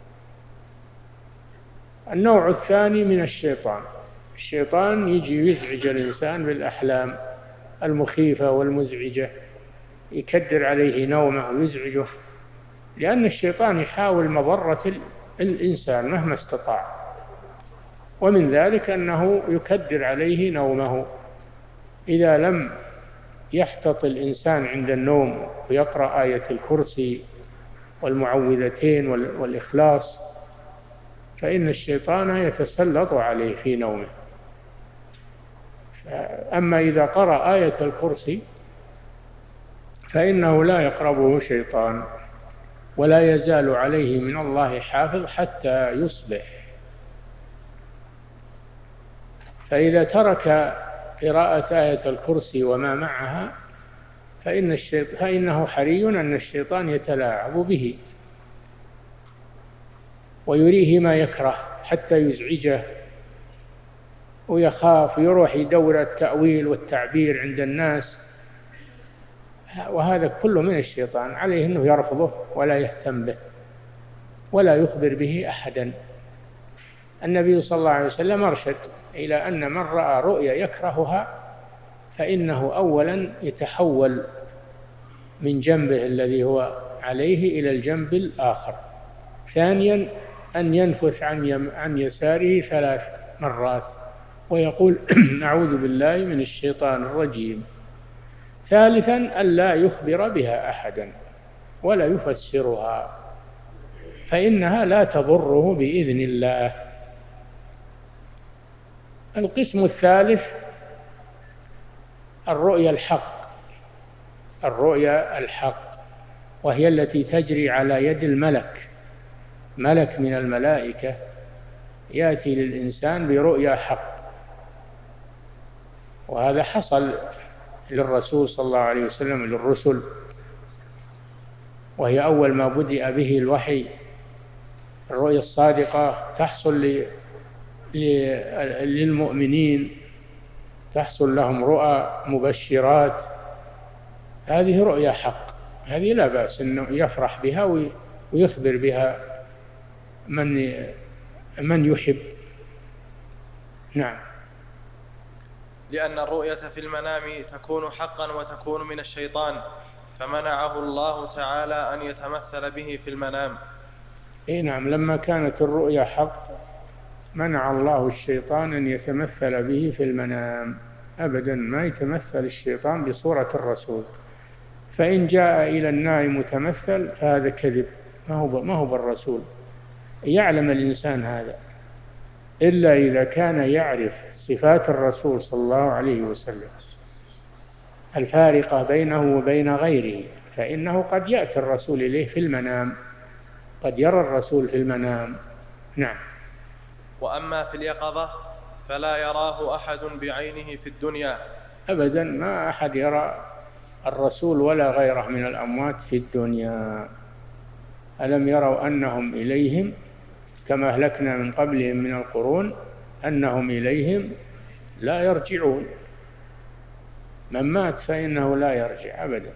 النوع الثاني من الشيطان، الشيطان يجي يزعج الإنسان بالأحلام المخيفة والمزعجة، يكدر عليه نومه ويزعجه، لأن الشيطان يحاول مضرة الإنسان مهما استطاع، ومن ذلك أنه يكدر عليه نومه. إذا لم يحتط الإنسان عند النوم ويقرأ آية الكرسي والمعوذتين والإخلاص فإن الشيطان يتسلط عليه في نومه. أما إذا قرأ آية الكرسي فإنه لا يقربه شيطان ولا يزال عليه من الله حافظ حتى يصبح. فإذا ترك قراءة آية الكرسي وما معها فإن الشيطان فإنه حري أن الشيطان يتلاعب به ويريه ما يكره حتى يزعجه ويخاف ويروح يدور التأويل والتعبير عند الناس، وهذا كله من الشيطان. عليه أنه يرفضه ولا يهتم به ولا يخبر به أحدا. النبي صلى الله عليه وسلم أرشد إلى أن من رأى رؤيا يكرهها فإنه أولا يتحول من جنبه الذي هو عليه إلى الجنب الآخر، ثانيا أن ينفث عن عن يساره ثلاث مرات ويقول أعوذ بالله من الشيطان الرجيم، ثالثا ألا يخبر بها أحدا ولا يفسرها فإنها لا تضره بإذن الله. القسم الثالث الرؤيا الحق، الرؤيا الحق وهي التي تجري على يد الملك، ملك من الملائكة يأتي للإنسان برؤيا حق، وهذا حصل للرسول صلى الله عليه وسلم للرسل، وهي أول ما بدأ به الوحي. الرؤيا الصادقة تحصل للمؤمنين، تحصل لهم رؤى مبشرات، هذه رؤيا حق، هذه لا بأس أنه يفرح بها ويخبر بها من من يحب. نعم. لأن الرؤية في المنام تكون حقا وتكون من الشيطان، فمنعه الله تعالى أن يتمثل به في المنام. إيه نعم، لما كانت الرؤيا حق منع الله الشيطان أن يتمثل به في المنام أبدا، ما يتمثل الشيطان بصورة الرسول، فإن جاء إلى النائم متمثل فهذا كذب، ما هو ما هو بالرسول. يعلم الإنسان هذا إلا إذا كان يعرف صفات الرسول صلى الله عليه وسلم الفارقة بينه وبين غيره، فإنه قد يأتي الرسول إليه في المنام، قد يرى الرسول في المنام. نعم. وأما في اليقظة فلا يراه أحد بعينه في الدنيا أبدا، ما أحد يرى الرسول ولا غيره من الأموات في الدنيا. ألم يروا أنهم إليهم كما أهلكنا من قبلهم من القرون أنهم إليهم لا يرجعون. من مات فإنه لا يرجع أبدا،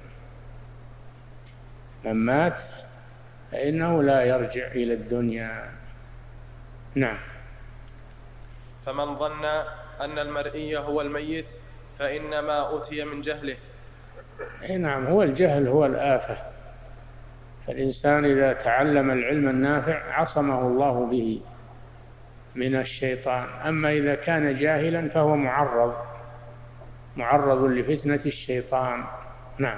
من مات فإنه لا يرجع إلى الدنيا. نعم. فمن ظن أن المرئي هو الميت فإنما أتي من جهله. أي نعم، هو الجهل هو الآفة، فالإنسان إذا تعلم العلم النافع عصمه الله به من الشيطان. أما إذا كان جاهلا فهو معرض معرض لفتنة الشيطان. نعم.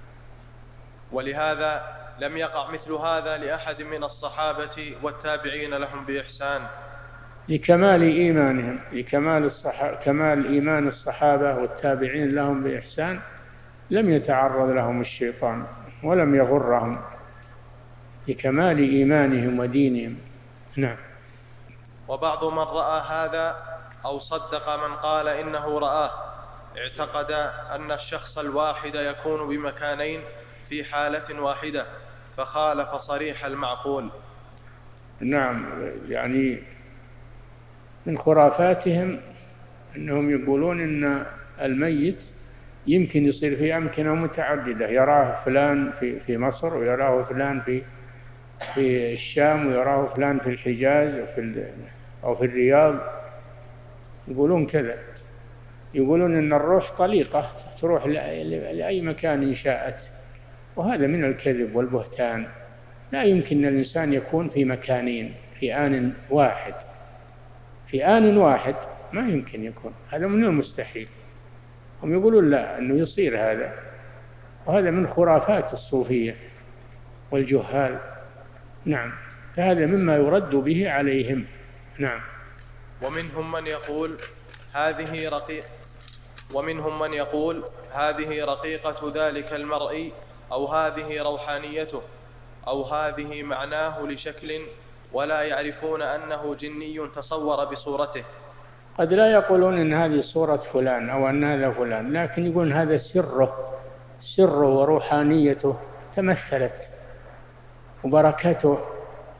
ولهذا لم يقع مثل هذا لأحد من الصحابة والتابعين لهم بإحسان، لكمال إيمانهم، لكمال الصحابة، كمال إيمان الصحابة والتابعين لهم بإحسان، لم يتعرض لهم الشيطان ولم يغرهم، لكمال إيمانهم ودينهم. نعم. وبعض من رأى هذا أو صدق من قال إنه رآه اعتقد أن الشخص الواحد يكون بمكانين في حالة واحدة، فخالف صريح المعقول. نعم، يعني من خرافاتهم أنهم يقولون أن الميت يمكن يصير في أمكنة متعددة، يراه فلان في في مصر ويراه فلان في في الشام ويراه فلان في الحجاز أو في أو في الرياض. يقولون كذا، يقولون أن الروح طليقة تروح لأي مكان شاءت، وهذا من الكذب والبهتان. لا يمكن أن الإنسان يكون في مكانين في آن واحد، في آن واحد ما يمكن يكون، هذا من المستحيل. هم يقولون لا، أنه يصير هذا، وهذا من خرافات الصوفية والجهال. نعم، فهذا مما يرد به عليهم. نعم. ومنهم من يقول هذه رقيق ومنهم من يقول هذه رقيقة ذلك المرء، أو هذه روحانيته، أو هذه معناه لشكل، ولا يعرفون أنه جني تصور بصورته. قد لا يقولون إن هذه صورة فلان أو أن هذا فلان، لكن يقولون هذا سره سره وروحانيته تمثلت وبركته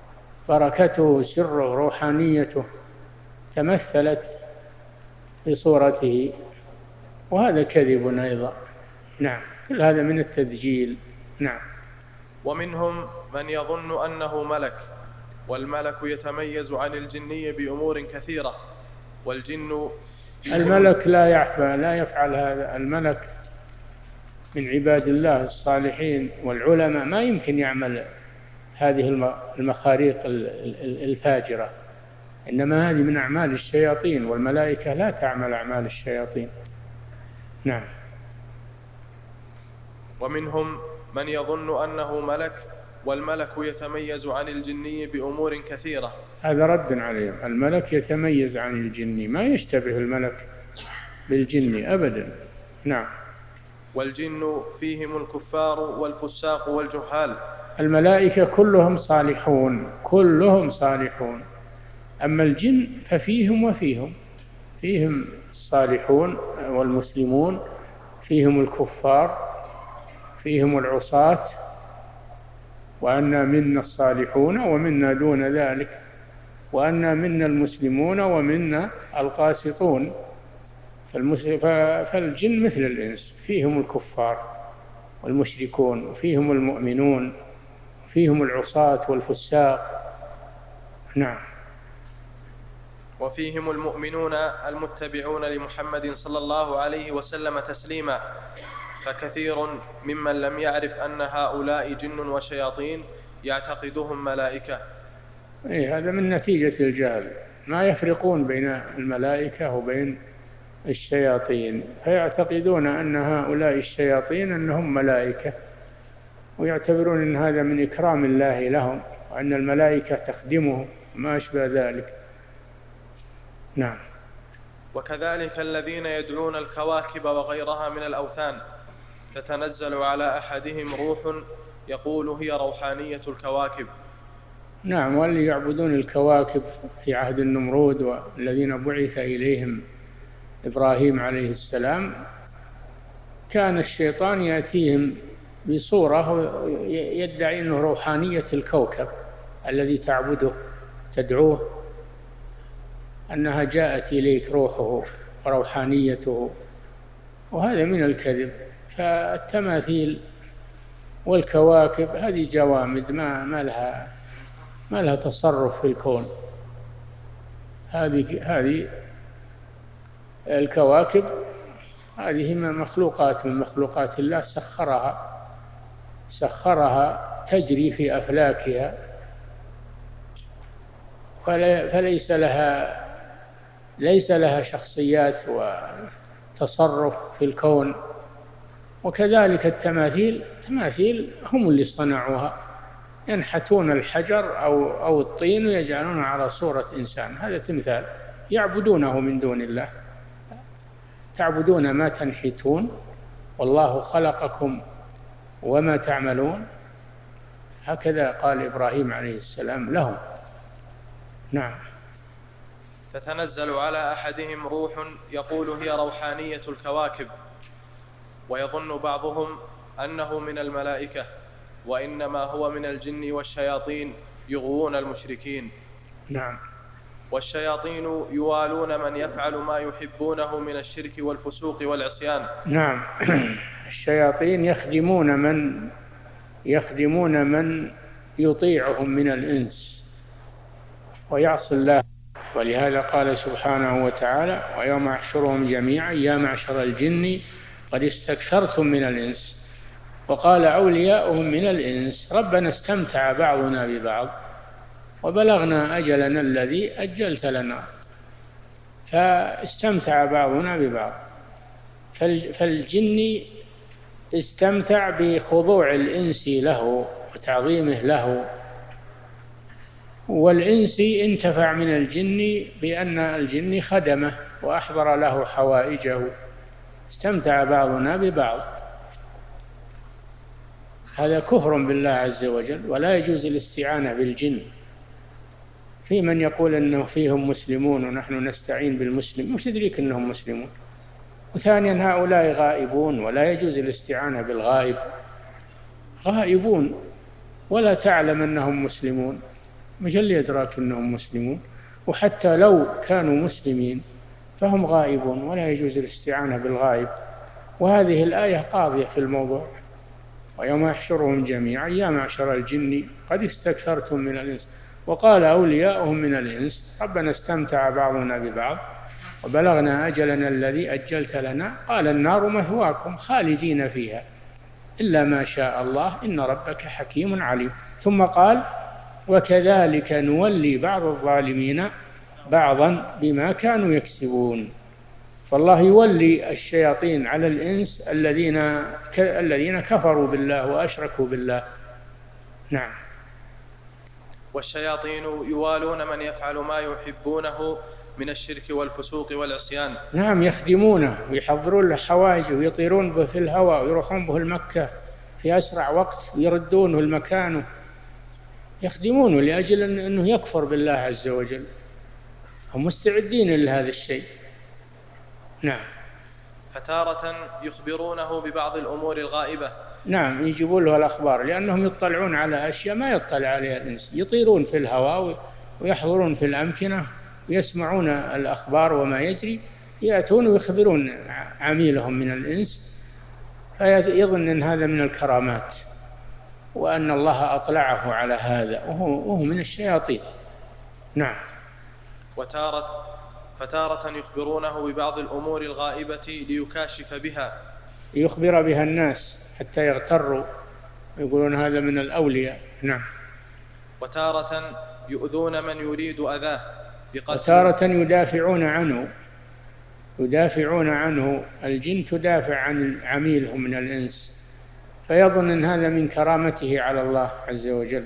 بركته سره روحانيته تمثلت في صورته، وهذا كذب أيضا. نعم، كل هذا من التدجيل. نعم. ومنهم من يظن أنه ملك، والملك يتميز عن الجني بأمور كثيرة، والجن الملك لا يفعل لا يفعل هذا. الملك من عباد الله الصالحين والعلماء، ما يمكن يعمل هذه المخاريق الفاجرة، إنما هذه من أعمال الشياطين، والملائكة لا تعمل أعمال الشياطين. نعم. ومنهم من يظن أنه ملك، والملك يتميز عن الجني بأمور كثيرة. هذا رد عليهم. الملك يتميز عن الجني، ما يشتبه الملك بالجني أبدا. نعم. والجن فيهم الكفار والفساق والجهال. الملائكة كلهم صالحون، كلهم صالحون. أما الجن ففيهم وفيهم، فيهم الصالحون والمسلمون، فيهم الكفار، فيهم العصاة، وأنا منا الصالحون ومنا دون ذلك، وأنا منا المسلمون ومنا القاسطون. فالجن مثل الإنس، فيهم الكفار والمشركون، وفيهم المؤمنون، فيهم العصاة والفساق. نعم. وفيهم المؤمنون المتبعون لمحمد صلى الله عليه وسلم تسليما، فكثير ممن لم يعرف أن هؤلاء جن وشياطين يعتقدهم ملائكة. إيه، هذا من نتيجة الجهل، ما يفرقون بين الملائكة وبين الشياطين، فيعتقدون أن هؤلاء الشياطين أنهم ملائكة، ويعتبرون أن هذا من إكرام الله لهم، وأن الملائكة تخدمهم وما أشبه ذلك. نعم. وكذلك الذين يدعون الكواكب وغيرها من الأوثان، تتنزل على أحدهم روح يقول هي روحانية الكواكب. نعم. واللي يعبدون الكواكب في عهد النمرود والذين بعث إليهم إبراهيم عليه السلام، كان الشيطان يأتيهم بصورة يدعي أنه روحانية الكوكب الذي تعبده تدعوه، أنها جاءت إليك روحه وروحانيته، وهذا من الكذب. فالتماثيل والكواكب هذه جوامد ما ما لها ما لها تصرف في الكون. هذه هذه الكواكب هذه مخلوقات من مخلوقات الله، سخرها سخرها تجري في أفلاكها، فليس لها ليس لها شخصيات وتصرف في الكون. وكذلك التماثيل تماثيل هم اللي صنعوها، ينحتون الحجر أو أو الطين ويجعلونه على صورة إنسان، هذا تمثال يعبدونه من دون الله. تعبدون ما تنحتون والله خلقكم وما تعملون، هكذا قال إبراهيم عليه السلام لهم. نعم. تتنزل على أحدهم روح يقول هي روحانية الكواكب، ويظن بعضهم أنه من الملائكة، وإنما هو من الجن والشياطين يغوون المشركين. نعم. والشياطين يوالون من يفعل ما يحبونه من الشرك والفسوق والعصيان. نعم. الشياطين يخدمون من يخدمون من يطيعهم من الإنس ويعصي الله، ولهذا قال سبحانه وتعالى: ويوم يحشرهم جميعا يا معشر الجن قد استكثرتم من الإنس. وقال أولياؤهم من الإنس ربنا استمتع بعضنا ببعض وبلغنا أجلنا الذي أجلت لنا. فاستمتع بعضنا ببعض، فالجن استمتع بخضوع الإنس له وتعظيمه له، والإنس انتفع من الجن بأن الجن خدمه وأحضر له حوائجه. استمتع بعضنا ببعض، هذا كفر بالله عز وجل، ولا يجوز الاستعانة بالجن. في من يقول أنه فيهم مسلمون ونحن نستعين بالمسلم، مش تدريك أنهم مسلمون. وثانيا هؤلاء غائبون، ولا يجوز الاستعانة بالغائب، غائبون ولا تعلم أنهم مسلمون. مش اللي يدراك أنهم مسلمون؟ وحتى لو كانوا مسلمين فهم غائبون، ولا يجوز الاستعانة بالغائب. وهذه الآية قاضية في الموضوع. ويوم يحشرهم جميعا يا معشر الجن قد استكثرتم من الإنس وقال أولياؤهم من الإنس ربنا استمتع بعضنا ببعض وبلغنا أجلنا الذي أجلت لنا قال النار مثواكم خالدين فيها إلا ما شاء الله إن ربك حكيم عليم. ثم قال وكذلك نولي بعض الظالمين بعضا بما كانوا يكسبون. فالله يولي الشياطين على الإنس الذين الذين كفروا بالله وأشركوا بالله. نعم. والشياطين يوالون من يفعل ما يحبونه من الشرك والفسوق والعصيان. نعم، يخدمونه ويحضرون له حوائج ويطيرون به في الهواء ويروحون به المكة في أسرع وقت ويردونه لمكانه، يخدمونه لأجل أنه يكفر بالله عز وجل، هم مستعدين لهذا الشيء. نعم. فتارة يخبرونه ببعض الأمور الغائبة. نعم، يجيبون له الأخبار لأنهم يطلعون على أشياء ما يطلع عليها الإنس، يطيرون في الهواء ويحضرون في الأمكنة ويسمعون الأخبار وما يجري، يأتون ويخبرون عميلهم من الإنس، فيظن أن هذا من الكرامات وأن الله أطلعه على هذا وهو, وهو من الشياطين. نعم. وتارة فتارة يخبرونه ببعض الأمور الغائبة ليكاشف بها، يخبر بها الناس حتى يغتروا يقولون هذا من الأولياء. نعم. وتارة يؤذون من يريد أذاه بقتل. وتارة يدافعون عنه يدافعون عنه الجن تدافع عن عميلهم من الإنس، فيظن أن هذا من كرامته على الله عز وجل.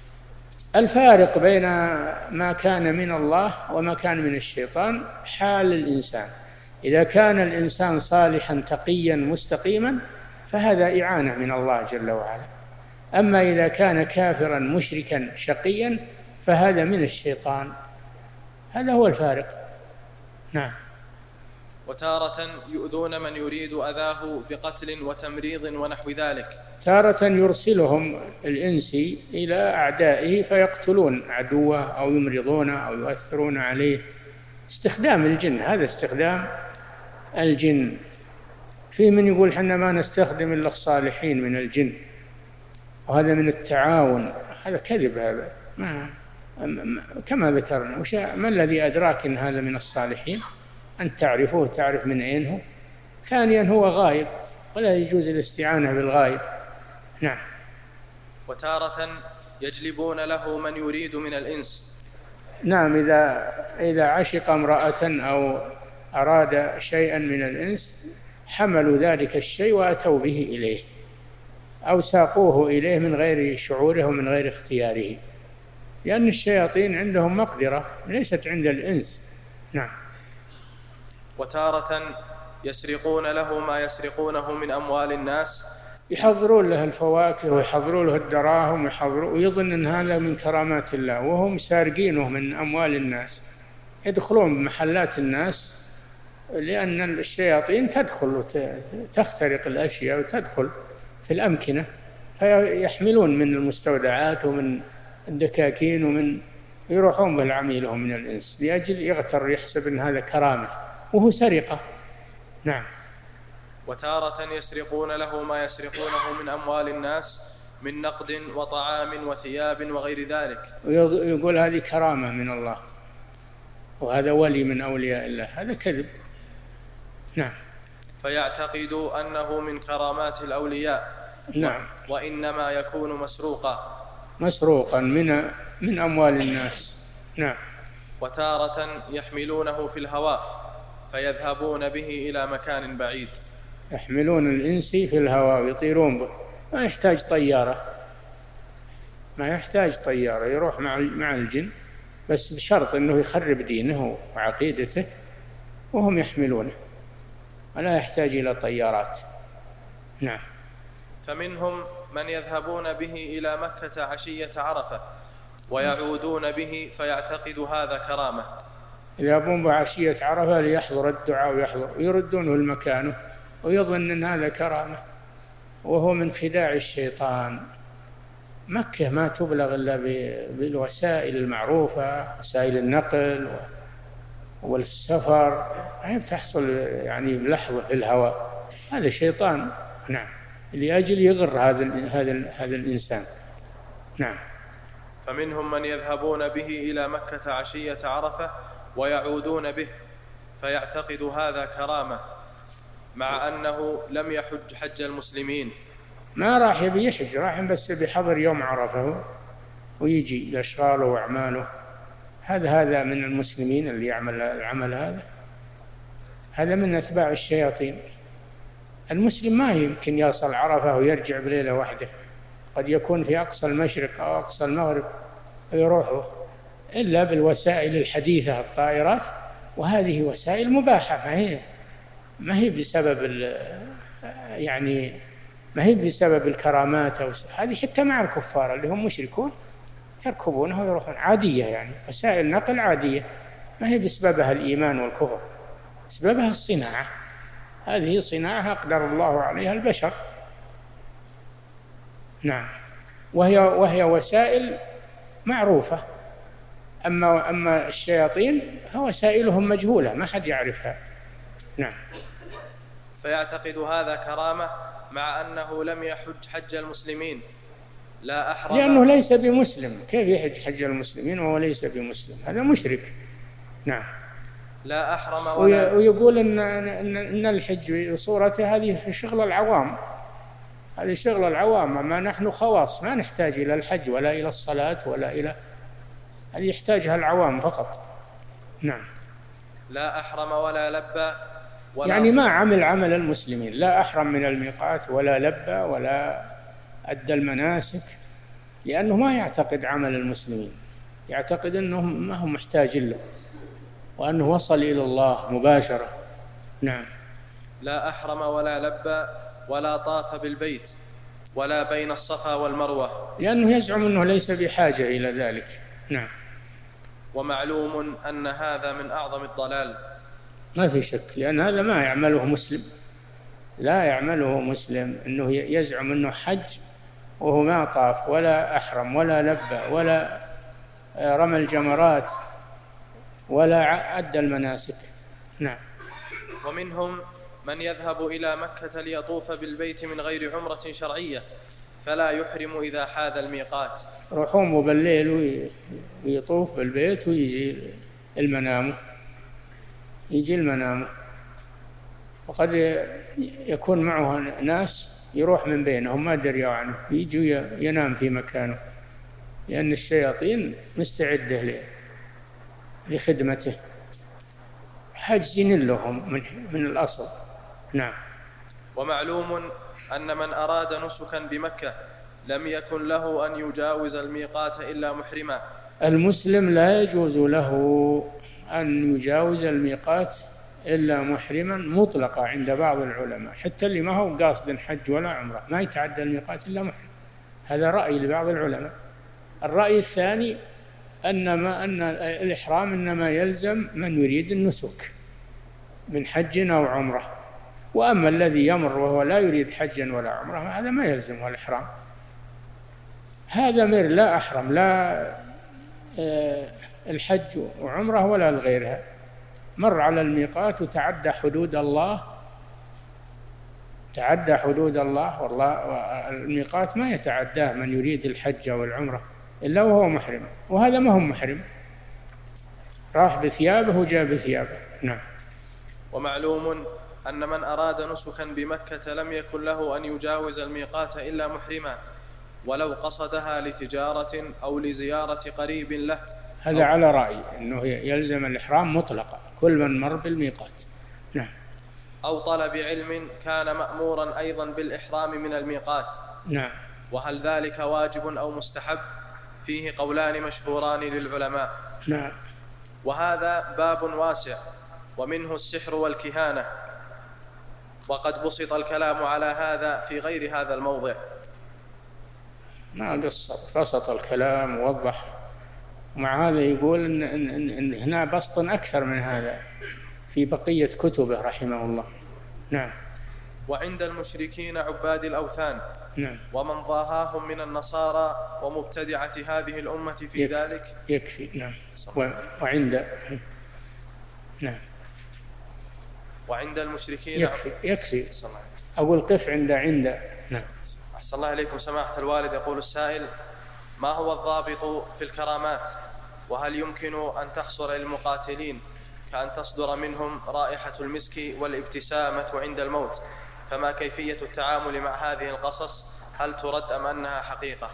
الفارق بين ما كان من الله وما كان من الشيطان حال الإنسان. إذا كان الإنسان صالحا تقيا مستقيما فهذا إعانة من الله جل وعلا، أما إذا كان كافرا مشركا شقيا فهذا من الشيطان. هذا هو الفارق. نعم. وتارة يؤذون من يريد أذاه بقتل وتمريض ونحو ذلك. تارة يرسلهم الإنسي إلى أعدائه فيقتلون عدوه أو يمرضونه أو يؤثرون عليه. استخدام الجن، هذا استخدام الجن. في من يقول حنا ما نستخدم إلا الصالحين من الجن وهذا من التعاون، هذا كذب. هذا ما كما ذكرنا، ما الذي أدراك أن هذا من الصالحين؟ أن تعرفوه، تعرف من أين هو. ثانيا هو غائب ولا يجوز الاستعانة بالغائب. نعم. وتارة يجلبون له من يريد من الإنس. نعم، إذا إذا عشق امرأة أو أراد شيئا من الإنس حملوا ذلك الشيء وأتوا به إليه أو ساقوه إليه من غير شعوره ومن غير اختياره، لأن الشياطين عندهم مقدرة ليست عند الإنس. نعم. وتارة يسرقون له ما يسرقونه من أموال الناس، يحضرون له الفواكه ويحضرون له الدراهم ويحضرون ويظن أن هذا من كرامات الله وهم سارقينه من أموال الناس. يدخلون بمحلات الناس لأن الشياطين تدخل وتخترق الأشياء وتدخل في الأمكنة، فيحملون من المستودعات ومن الدكاكين ومن يروحون بالعميلهم من الإنس لأجل يغتر يحسب أن هذا كرامة وهو سرقة. نعم. وتارة يسرقون له ما يسرقونه من أموال الناس من نقد وطعام وثياب وغير ذلك، ويقول هذه كرامة من الله وهذا ولي من أولياء الله، هذا كذب. نعم. فيعتقد أنه من كرامات الأولياء. نعم. وإنما يكون مسروقا مسروقا من من أموال الناس. نعم. وتارة يحملونه في الهواء فيذهبون به إلى مكان بعيد. يحملون الإنسي في الهواء ويطيرون به، ما يحتاج طيارة، ما يحتاج طيارة، يروح مع مع الجن بس بشرط أنه يخرب دينه وعقيدته وهم يحملونه، ولا يحتاج إلى طيارات. نعم. فمنهم من يذهبون به إلى مكة عشية عرفة ويعودون به فيعتقد هذا كرامة. يذهبون بعشية عرفة ليحضر الدعاء ويحضر ويردونه المكانه ويظن أن هذا كرامة وهو من خداع الشيطان. مكة ما تبلغ إلا بالوسائل المعروفة، وسائل النقل والسفر، ما بتحصل يعني بلحظة في الهواء. هذا شيطان، نعم، لأجل يغر هذا هذا هذا الإنسان. نعم. فمنهم من يذهبون به إلى مكة عشية عرفة ويعودون به فيعتقد هذا كرامة، مع أنه لم يحج حج المسلمين. ما راح يبي يحج، راح بس بحضر يوم عرفه ويجي لأشغاله وأعماله. هذا هذا من المسلمين اللي يعمل العمل هذا، هذا من أتباع الشياطين. المسلم ما يمكن يصل عرفة ويرجع بليلة واحدة، قد يكون في أقصى المشرق أو أقصى المغرب ويروحوا، إلا بالوسائل الحديثة الطائرات، وهذه وسائل مباحة، ما هي ما هي بسبب يعني ما هي بسبب الكرامات أو هذه. حتى مع الكفار اللي هم مشركون يركبونها ويروحون، عادية يعني، وسائل نقل عادية، ما هي بسببها الإيمان والكفر، سببها الصناعة. هذه صناعة أقدر الله عليها البشر. نعم. وهي وهي وسائل معروفة. أما أما الشياطين فوسائلهم مجهولة، ما حد يعرفها. نعم. فيعتقد هذا كرامة، مع أنه لم يحج حج المسلمين، لا أحرم، لأنه ليس بمسلم. كيف يحج حج المسلمين وهو ليس بمسلم؟ هذا مشرك. نعم. لا أحرم ولا ويقول إن إن الحج بصورته هذه في شغل العوام، هذه شغل العوام، ما نحن خواص، ما نحتاج إلى الحج ولا إلى الصلاة ولا إلى، هذه يحتاجها العوام فقط. نعم. لا أحرم ولا لبى ولا يعني ما عمل عمل المسلمين، لا أحرم من الميقات ولا لبى ولا أدى المناسك، لأنه ما يعتقد عمل المسلمين، يعتقد أنه ما هو محتاج له، وأنه وصل إلى الله مباشرة. نعم. لا أحرم ولا لبى ولا طاف بالبيت ولا بين الصفا والمروة، لأنه يزعم أنه ليس بحاجة إلى ذلك. نعم. ومعلوم أن هذا من أعظم الضلال، ما في شك، لأن هذا ما يعمله مسلم، لا يعمله مسلم، أنه يزعم أنه حج وهو ما طاف ولا أحرم ولا لبى ولا رمى الجمرات ولا أدى المناسك. نعم. ومنهم من يذهب إلى مكة ليطوف بالبيت من غير عمرة شرعية، فلا يحرم إذا حاذ الميقات. يروحون بالليل ويطوف بالبيت ويجي المنام، يجي المنام، وقد يكون معه ناس يروح من بينهم ما دري عنه، يجي ينام في مكانه، لأن الشياطين مستعدة لخدمته، حاجزين لهم من, من الأصل. نعم. ومعلوم أن من أراد نسكا بمكة لم يكن له أن يجاوز الميقات إلا محرما. المسلم لا يجوز له أن يجاوز الميقات إلا محرما مطلقا عند بعض العلماء، حتى اللي ما هو قاصد حج ولا عمره ما يتعدى الميقات إلا محرم. هذا رأي لبعض العلماء. الرأي الثاني أن ما أن الإحرام إنما يلزم من يريد النسك من حج أو عمره، وأما الذي يمر وهو لا يريد حجا ولا عمره هذا ما يلزمه الإحرام. هذا مر لا أحرم لا الحج وعمره ولا الغيرها، مر على الميقات وتعدى حدود الله، تعدى حدود الله، والله الميقات ما يتعداه من يريد الحج والعمرة إلا وهو محرم، وهذا ما هو محرم، راح بثيابه وجاء بثيابه. نعم. ومعلوم أن من أراد نسكا بمكة لم يكن له أن يجاوز الميقات إلا محرما، ولو قصدها لتجارة أو لزيارة قريب له. هذا على رأي أنه يلزم الإحرام مطلقا كل من مر بالميقات. نعم. أو طلب علم كان مأمورا أيضا بالإحرام من الميقات. نعم. وهل ذلك واجب أو مستحب؟ فيه قولان مشهوران للعلماء. نعم. وهذا باب واسع، ومنه السحر والكهانة، وقد بسط الكلام على هذا في غير هذا الموضع. ما بسط، بسط الكلام ووضح، ومع هذا يقول إن, إن, إن هنا بسط أكثر من هذا في بقية كتبه رحمه الله. نعم. وعند المشركين عباد الأوثان. نعم. ومن ضاهاهم من النصارى ومبتدعة هذه الأمة في يكفي ذلك. يكفي. نعم. وعند نعم وعند المشركين يكفي يكفي أقول قف عند عند نعم. أحسن الله إليكم سماحة الوالد. يقول السائل: ما هو الضابط في الكرامات؟ وهل يمكن أن تحصل للمقاتلين كأن تصدر منهم رائحة المسك والابتسامة عند الموت؟ فما كيفية التعامل مع هذه القصص؟ هل ترد أم أنها حقيقة؟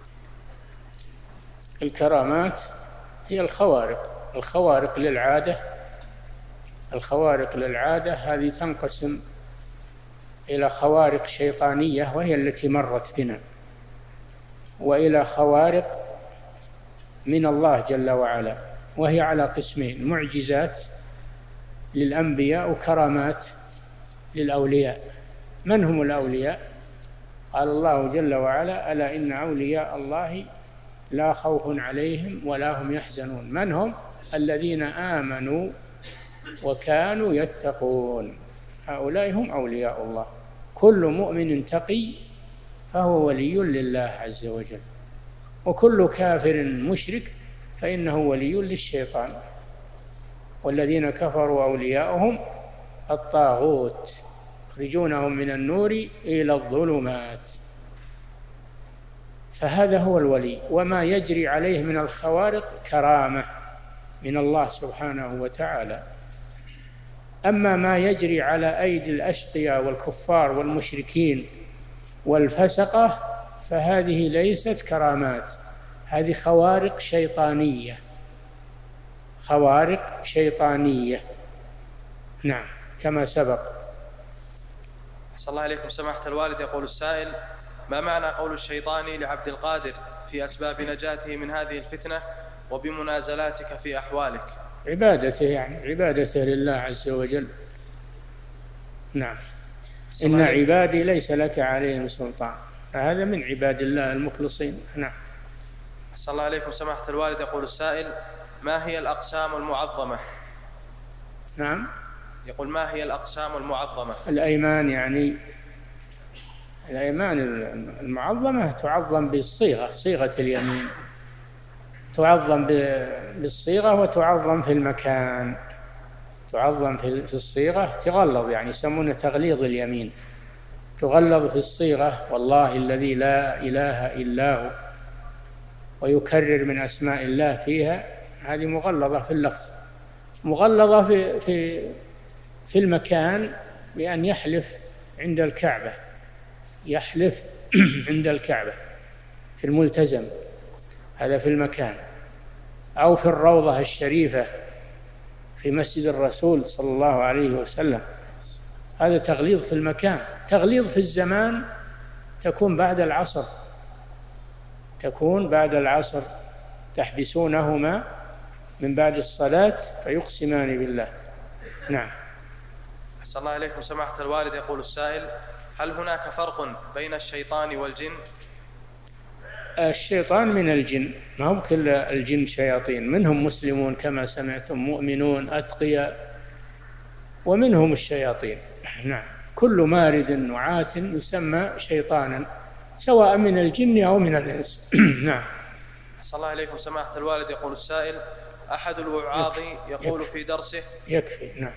الكرامات هي الخوارق الخوارق للعادة الخوارق للعادة هذه تنقسم إلى خوارق شيطانية وهي التي مرت بنا، وإلى خوارق من الله جل وعلا وهي على قسمين: معجزات للأنبياء وكرامات للأولياء. من هم الأولياء؟ قال الله جل وعلا: ألا إن أولياء الله لا خوف عليهم ولا هم يحزنون. من هم؟ الذين آمنوا وكانوا يتقون، هؤلاء هم أولياء الله. كل مؤمن تقي فهو ولي لله عز وجل، وكل كافر مشرك فإنه ولي للشيطان. والذين كفروا أولياؤهم الطاغوت يخرجونهم من النور إلى الظلمات. فهذا هو الولي، وما يجري عليه من الخوارق كرامة من الله سبحانه وتعالى. أما ما يجري على أيدي الأشقياء والكفار والمشركين والفسقة فهذه ليست كرامات، هذه خوارق شيطانية خوارق شيطانية نعم كما سبق. أحسن الله إليكم سماحة الوالد. يقول السائل: ما معنى قول الشيطان لعبد القادر في أسباب نجاته من هذه الفتنة وبمنازلاتك في أحوالك؟ عبادته، يعني عبادته لله عز وجل. نعم. إن عبادي ليس لك عليهم سلطان، هذا من عباد الله المخلصين. نعم. أحسن الله عليكم سماحة الوالد. يقول السائل: ما هي الأقسام المعظمة؟ نعم. يقول: ما هي الأقسام المعظمة؟ الأيمان، يعني الأيمان المعظمة تعظم بالصيغة، صيغة اليمين تعظم بالصيغة وتعظم في المكان. تعظم في الصيغة تغلظ، يعني يسمونه تغليظ اليمين، تغلظ في الصيغة: والله الذي لا إله إلا هو، ويكرر من أسماء الله فيها، هذه مغلظة في اللفظ. مغلظة في في في المكان بأن يحلف عند الكعبة، يحلف عند الكعبة في الملتزم، هذا في المكان، أو في الروضة الشريفة في مسجد الرسول صلى الله عليه وسلم، هذا تغليظ في المكان. تغليظ في الزمان تكون بعد العصر، تكون بعد العصر تحبسونهما من بعد الصلاة فيقسمان بالله. نعم. أحسن الله إليكم سماحة الوالد. يقول السائل: هل هناك فرق بين الشيطان والجن؟ الشيطان من الجن، ما هو كل الجن شياطين، منهم مسلمون كما سمعتم، مؤمنون أتقياء، ومنهم الشياطين. نعم. كل مارد وعات يسمى شيطانا، سواء من الجن أو من الإنس. نعم. أحسن الله إليكم سماحة الوالد. يقول السائل: أحد الوعاظ يقول يكفي. في درسه يكفي. نعم.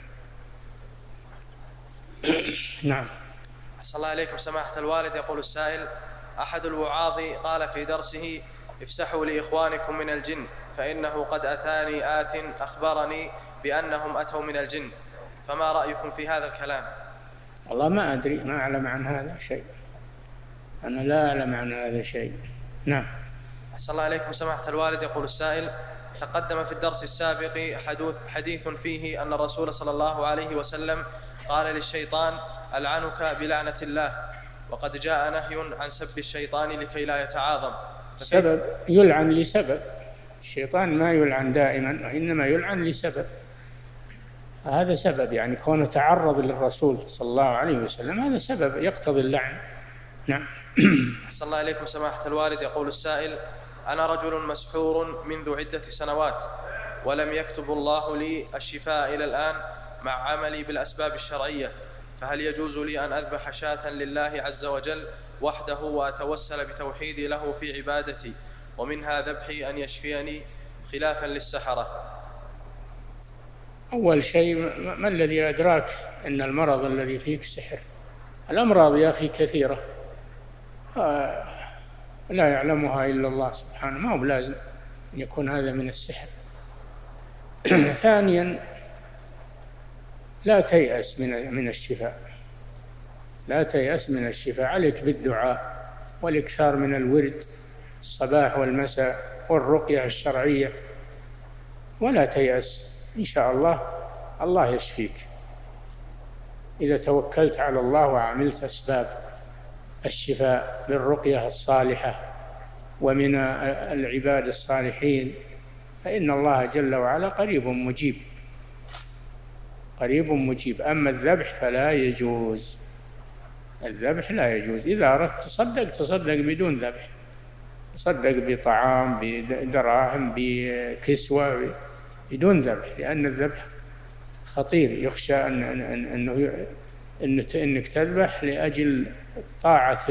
نعم. أحسن الله إليكم سماحة الوالد. يقول السائل: أحد الوعاظ قال في درسه: افسحوا لإخوانكم من الجن فإنه قد أتاني آت أخبرني بأنهم أتوا من الجن، فما رأيكم في هذا الكلام؟ والله ما أدري، ما أعلم عن هذا شيء، أنا لا أعلم عن هذا شيء. نعم. أحسن الله إليكم سماحة الوالد. يقول السائل: تقدم في الدرس السابق حديث فيه أن الرسول صلى الله عليه وسلم قال للشيطان: ألعنك بلعنة الله، وقد جاء نهي عن سب الشيطان لكي لا يتعاظم. سبب يلعن لسبب، الشيطان ما يلعن دائما وإنما يلعن لسبب، هذا سبب، يعني كونه تعرض للرسول صلى الله عليه وسلم هذا سبب يقتضي اللعن. نعم. أحسن الله إليكم سماحة الوالد. يقول السائل: أنا رجل مسحور منذ عدة سنوات، ولم يكتب الله لي الشفاء إلى الآن مع عملي بالأسباب الشرعية، فهل يجوز لي أن أذبح شاة لله عز وجل وحده وأتوسل بتوحيدي له في عبادتي، ومنها ذبحي أن يشفيني خلافا للسحرة؟ أول شيء، ما الذي أدراك أن المرض الذي فيك سحر؟ الأمراض يا أخي كثيرة لا يعلمها إلا الله سبحانه، ما هو لازم أن يكون هذا من السحر. ثانيا، لا تيأس من من الشفاء، لا تيأس من الشفاء، عليك بالدعاء والإكثار من الورد الصباح والمساء والرقية الشرعية، ولا تيأس، إن شاء الله الله يشفيك إذا توكلت على الله وعملت أسباب الشفاء بالرقية الصالحة ومن العباد الصالحين، فإن الله جل وعلا قريب مجيب، قريب مجيب. أما الذبح فلا يجوز، الذبح لا يجوز. إذا أردت تصدق تصدق بدون ذبح، تصدق بطعام، بدراهم، بكسوة، بدون ذبح، لأن الذبح خطير، يخشى أن أنه أنك تذبح لأجل طاعة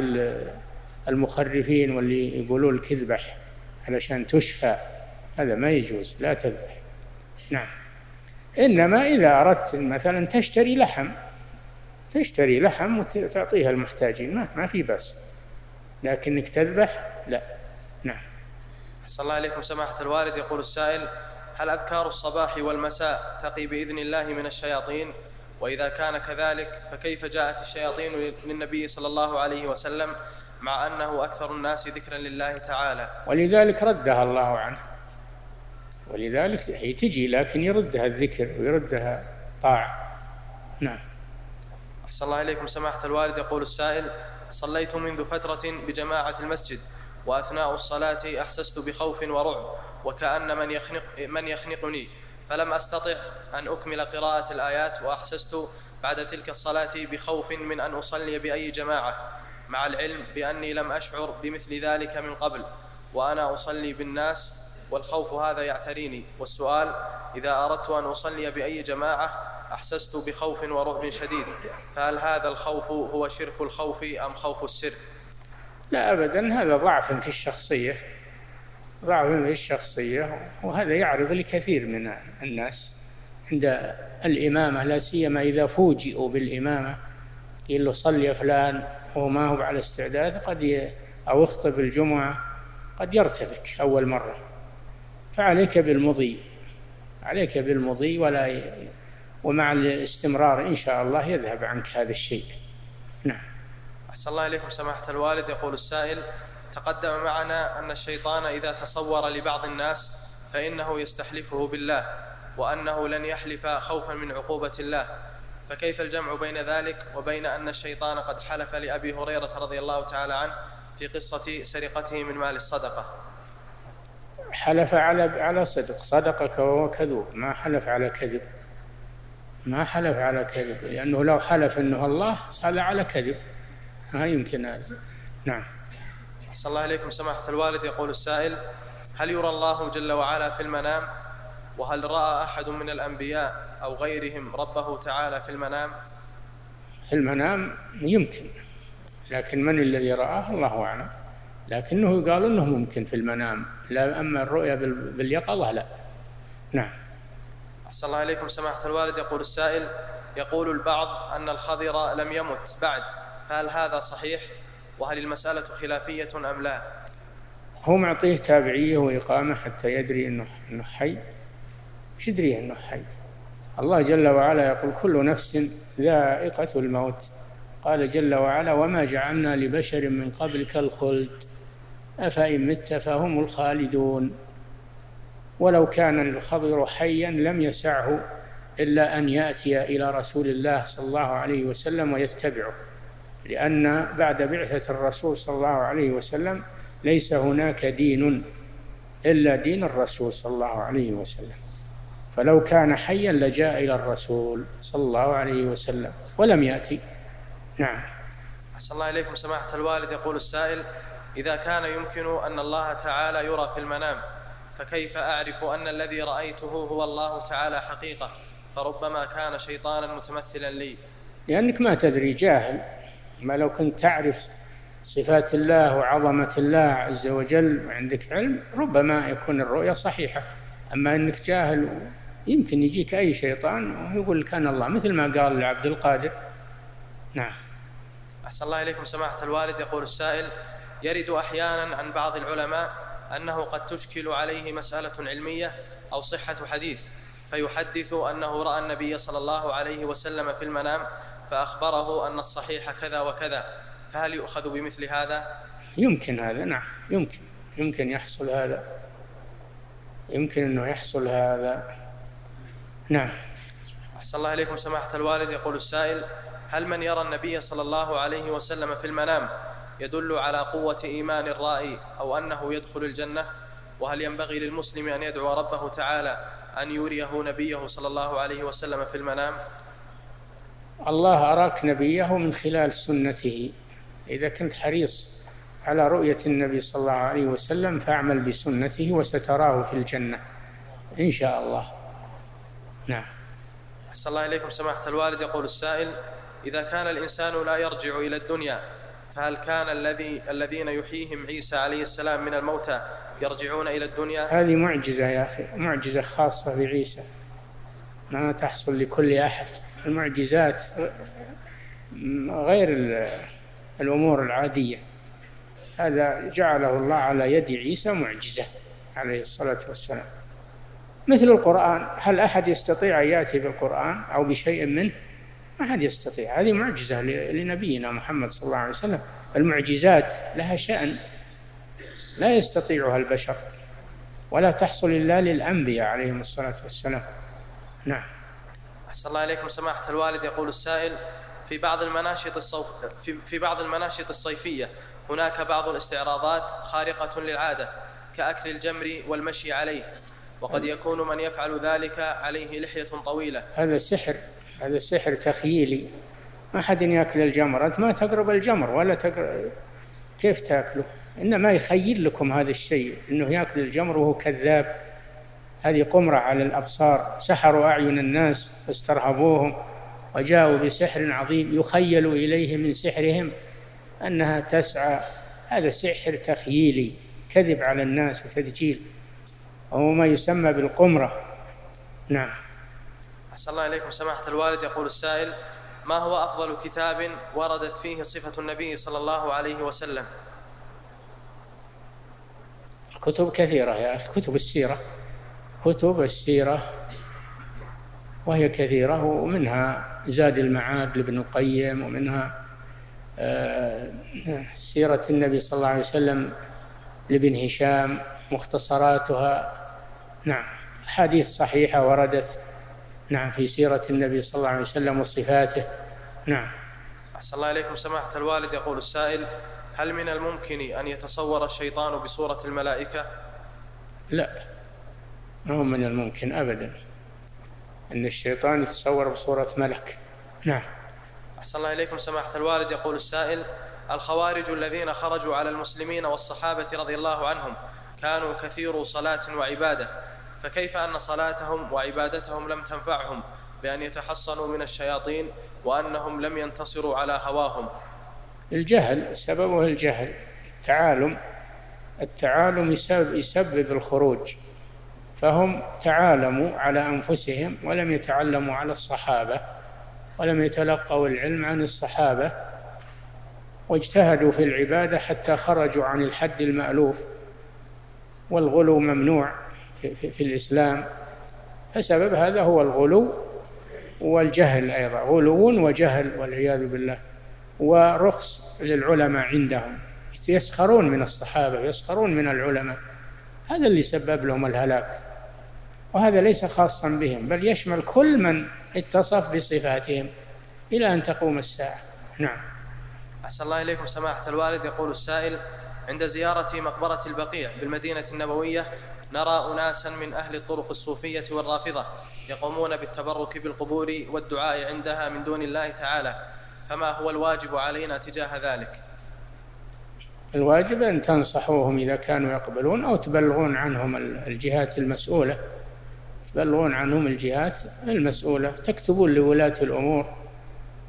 المخرفين واللي يقولون الكذبح علشان تشفى، هذا ما يجوز، لا تذبح. نعم. إنما إذا أردت مثلا تشتري لحم، تشتري لحم وتعطيها المحتاجين، ما ما في بأس، لكنك تذبح لا. نعم. أحسن الله إليكم سماحة الوالد. يقول السائل: هل أذكار الصباح والمساء تقي بإذن الله من الشياطين؟ وإذا كان كذلك فكيف جاءت الشياطين للنبي صلى الله عليه وسلم مع أنه أكثر الناس ذكرا لله تعالى؟ ولذلك ردها الله عنه، ولذلك هي تجي لكن يردها الذكر ويردها طاعة. نعم. أحسن الله إليكم سماحة الوالد. يقول السائل: صليت منذ فترة بجماعة المسجد، وأثناء الصلاة أحسست بخوف ورعب وكأن من, يخنق من يخنقني، فلم أستطع أن أكمل قراءة الآيات، وأحسست بعد تلك الصلاة بخوف من أن أصلي بأي جماعة، مع العلم بأني لم أشعر بمثل ذلك من قبل وأنا أصلي بالناس، والخوف هذا يعتريني. والسؤال: إذا أردت أن أصلي بأي جماعة أحسست بخوف ورعب شديد، فهل هذا الخوف هو شرك الخوف أم خوف السر؟ لا أبدا، هذا ضعف في الشخصية، ضعف في الشخصية، وهذا يعرض لكثير من الناس عند الإمامة، لا سيما إذا فوجئوا بالإمامة، يقول له صل يا فلان وهو ما هو على استعداد، قد ي... أو اخطب الجمعة، قد يرتبك أول مرة، فعليك بالمضي، عليك بالمضي، ولا ي... ومع الاستمرار إن شاء الله يذهب عنك هذا الشيء. نعم. أحسن الله إليكم سماحة الوالد. يقول السائل: تقدم معنا أن الشيطان إذا تصور لبعض الناس فإنه يستحلفه بالله، وأنه لن يحلف خوفا من عقوبة الله، فكيف الجمع بين ذلك وبين أن الشيطان قد حلف لأبي هريرة رضي الله تعالى عنه في قصة سرقته من مال الصدقة؟ حلف على على صدق، صدقك وهو كذوب، ما حلف على كذب، ما حلف على كذب، لأنه لو حلف أنه الله هذا على كذب، ما يمكن هذا. نعم. أحسن الله إليكم سماحة الوالد. يقول السائل: هل يرى الله جل وعلا في المنام؟ وهل رأى أحد من الأنبياء أو غيرهم ربه تعالى في المنام؟ في المنام يمكن، لكن من الذي رآه الله أعلم، لكنه قال أنه ممكن في المنام، لا أما الرؤيا باليقظة لا. نعم. أحسن الله إليكم سماحة الوالد. يقول السائل: يقول البعض أن الخضر لم يمت بعد، فهل هذا صحيح؟ وهل المسألة خلافية أم لا؟ هو معطيه تابعية وإقامة حتى يدري أنه أنه حي، مش يدري أنه حي. الله جل وعلا يقول: كل نفس ذائقة الموت، قال جل وعلا: وما جعلنا لبشر من قبلك الخلد أفإن مت فهم الخالدون. ولو كان الخضر حيا لم يسعه إلا أن يأتي إلى رسول الله صلى الله عليه وسلم ويتبعه، لأن بعد بعثة الرسول صلى الله عليه وسلم ليس هناك دين إلا دين الرسول صلى الله عليه وسلم، فلو كان حيا لجاء إلى الرسول صلى الله عليه وسلم ولم يأتي. نعم. أحسن الله إليكم سماحة الوالد. يقول السائل: إذا كان يمكن أن الله تعالى يرى في المنام، فكيف أعرف أن الذي رأيته هو الله تعالى حقيقة؟ فربما كان شيطانا متمثلا لي. لأنك ما تدري، جاهل. ما لو كنت تعرف صفات الله وعظمة الله عز وجل وعندك علم ربما يكون الرؤيا صحيحة. أما أنك جاهل يمكن يجيك أي شيطان ويقول كان الله، مثل ما قال لعبد القادر. نعم. أحسن الله إليكم سماحة الوالد. يقول السائل: يرد أحيانا عن بعض العلماء أنه قد تشكل عليه مسألة علمية أو صحة حديث، فيحدث أنه رأى النبي صلى الله عليه وسلم في المنام فأخبره أن الصحيح كذا وكذا، فهل يؤخذ بمثل هذا؟ يمكن هذا، نعم، يمكن يمكن يحصل هذا، يمكن أنه يحصل هذا. نعم. أحسن الله إليكم سماحة الوالد. يقول السائل: هل من يرى النبي صلى الله عليه وسلم في المنام يدل على قوة إيمان الرائي أو أنه يدخل الجنة؟ وهل ينبغي للمسلم أن يدعو ربه تعالى أن يريه نبيه صلى الله عليه وسلم في المنام؟ الله أراك نبيه من خلال سنته. إذا كنت حريص على رؤية النبي صلى الله عليه وسلم فاعمل بسنته وستراه في الجنة إن شاء الله. نعم. أحسن الله إليكم سماحة الوالد. يقول السائل: إذا كان الإنسان لا يرجع إلى الدنيا، فهل كان الذي الذين يحييهم عيسى عليه السلام من الموتى يرجعون إلى الدنيا؟ هذه معجزة يا أخي، معجزة خاصة بعيسى، ما تحصل لكل أحد. المعجزات غير الأمور العادية، هذا جعله الله على يد عيسى معجزة عليه الصلاة والسلام. مثل القرآن، هل أحد يستطيع أن يأتي بالقرآن أو بشيء منه؟ ما أحد يستطيع. هذه معجزة لنبينا محمد صلى الله عليه وسلم. المعجزات لها شأن لا يستطيعها البشر، ولا تحصل إلا للأنبياء عليهم الصلاة والسلام. نعم. أحسن الله إليكم سماحة الوالد. يقول السائل: في بعض المناشط الصوف في, في بعض المناشط الصيفية هناك بعض الاستعراضات خارقة للعادة كأكل الجمر والمشي عليه، وقد يكون من يفعل ذلك عليه لحية طويلة. هذا سحر، هذا سحر تخييلي. ما حد يأكل الجمر، أنت ما تقرب الجمر ولا تقرب، كيف تأكله؟ إنما يخيل لكم هذا الشيء إنه يأكل الجمر وهو كذاب. هذه قمرة على الأبصار، سحروا أعين الناس فاسترهبوهم وجاءوا بسحر عظيم يخيل إليه من سحرهم أنها تسعى. هذا سحر تخييلي، كذب على الناس وتدجيل، وهو ما يسمى بالقمرة. نعم. أحسن الله إليكم سماحة الوالد. يقول السائل: ما هو أفضل كتاب وردت فيه صفة النبي صلى الله عليه وسلم؟ كتب كثيرة يا أخي، كتب السيرة، كتب السيرة وهي كثيرة، ومنها زاد المعاد لابن القيم، ومنها سيرة النبي صلى الله عليه وسلم لابن هشام مختصراتها. نعم. حديث صحيحة وردت نعم في سيرة النبي صلى الله عليه وسلم وصفاته. نعم. أحسن الله إليكم سماحة الوالد. يقول السائل: هل من الممكن أن يتصور الشيطان بصورة الملائكة؟ لا، ما هو من الممكن أبدا أن الشيطان يتصور بصورة ملك. نعم. أحسن الله إليكم سماحة الوالد. يقول السائل: الخوارج الذين خرجوا على المسلمين والصحابة رضي الله عنهم كانوا كثير صلاة وعبادة، فكيف أن صلاتهم وعبادتهم لم تنفعهم بأن يتحصنوا من الشياطين وأنهم لم ينتصروا على هواهم؟ الجهل، سببه الجهل. تعالم، التعالم يسبب, يسبب الخروج، فهم تعالموا على أنفسهم ولم يتعلموا على الصحابة، ولم يتلقوا العلم عن الصحابة، واجتهدوا في العبادة حتى خرجوا عن الحد المألوف، والغلو ممنوع في, في, في الإسلام. فسبب هذا هو الغلو والجهل أيضا، غلو وجهل والعياذ بالله، ورخص للعلماء عندهم، يسخرون من الصحابة، يسخرون من العلماء. هذا اللي سبب لهم الهلاك، وهذا ليس خاصا بهم، بل يشمل كل من اتصف بصفاتهم إلى أن تقوم الساعة. نعم. أحسن الله إليكم سماحة الوالد. يقول السائل: عند زيارة مقبرة البقيع بالمدينة النبوية نرى أناسا من أهل الطرق الصوفية والرافضة يقومون بالتبرك بالقبور والدعاء عندها من دون الله تعالى، فما هو الواجب علينا تجاه ذلك؟ الواجب أن تنصحوهم إذا كانوا يقبلون، أو تبلغون عنهم الجهات المسؤولة، تبلغون عنهم الجهات المسؤولة، تكتبون لولاة الأمور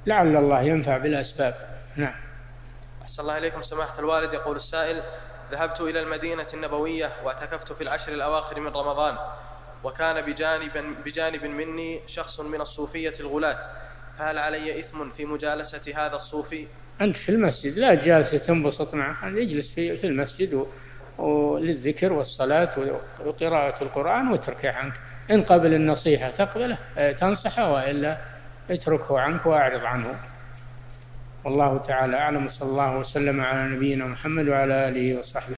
لعل الله ينفع بالأسباب. نعم. أحسن الله إليكم سماحة الوالد. يقول السائل: ذهبت إلى المدينة النبوية واعتكفت في العشر الأواخر من رمضان، وكان بجانب, بجانب مني شخص من الصوفية الغلاة، فهل علي إثم في مجالسة هذا الصوفي؟ أنت في المسجد لا جالس تنبسط معه، اجلس في المسجد وللذكر والصلاة وقراءة القرآن واتركه عنك. إن قبل النصيحة تقبله تنصحه، وإلا اتركه عنك وأعرض عنه. والله تعالى أعلم. صلى الله وسلم على نبينا محمد وعلى آله وصحبه.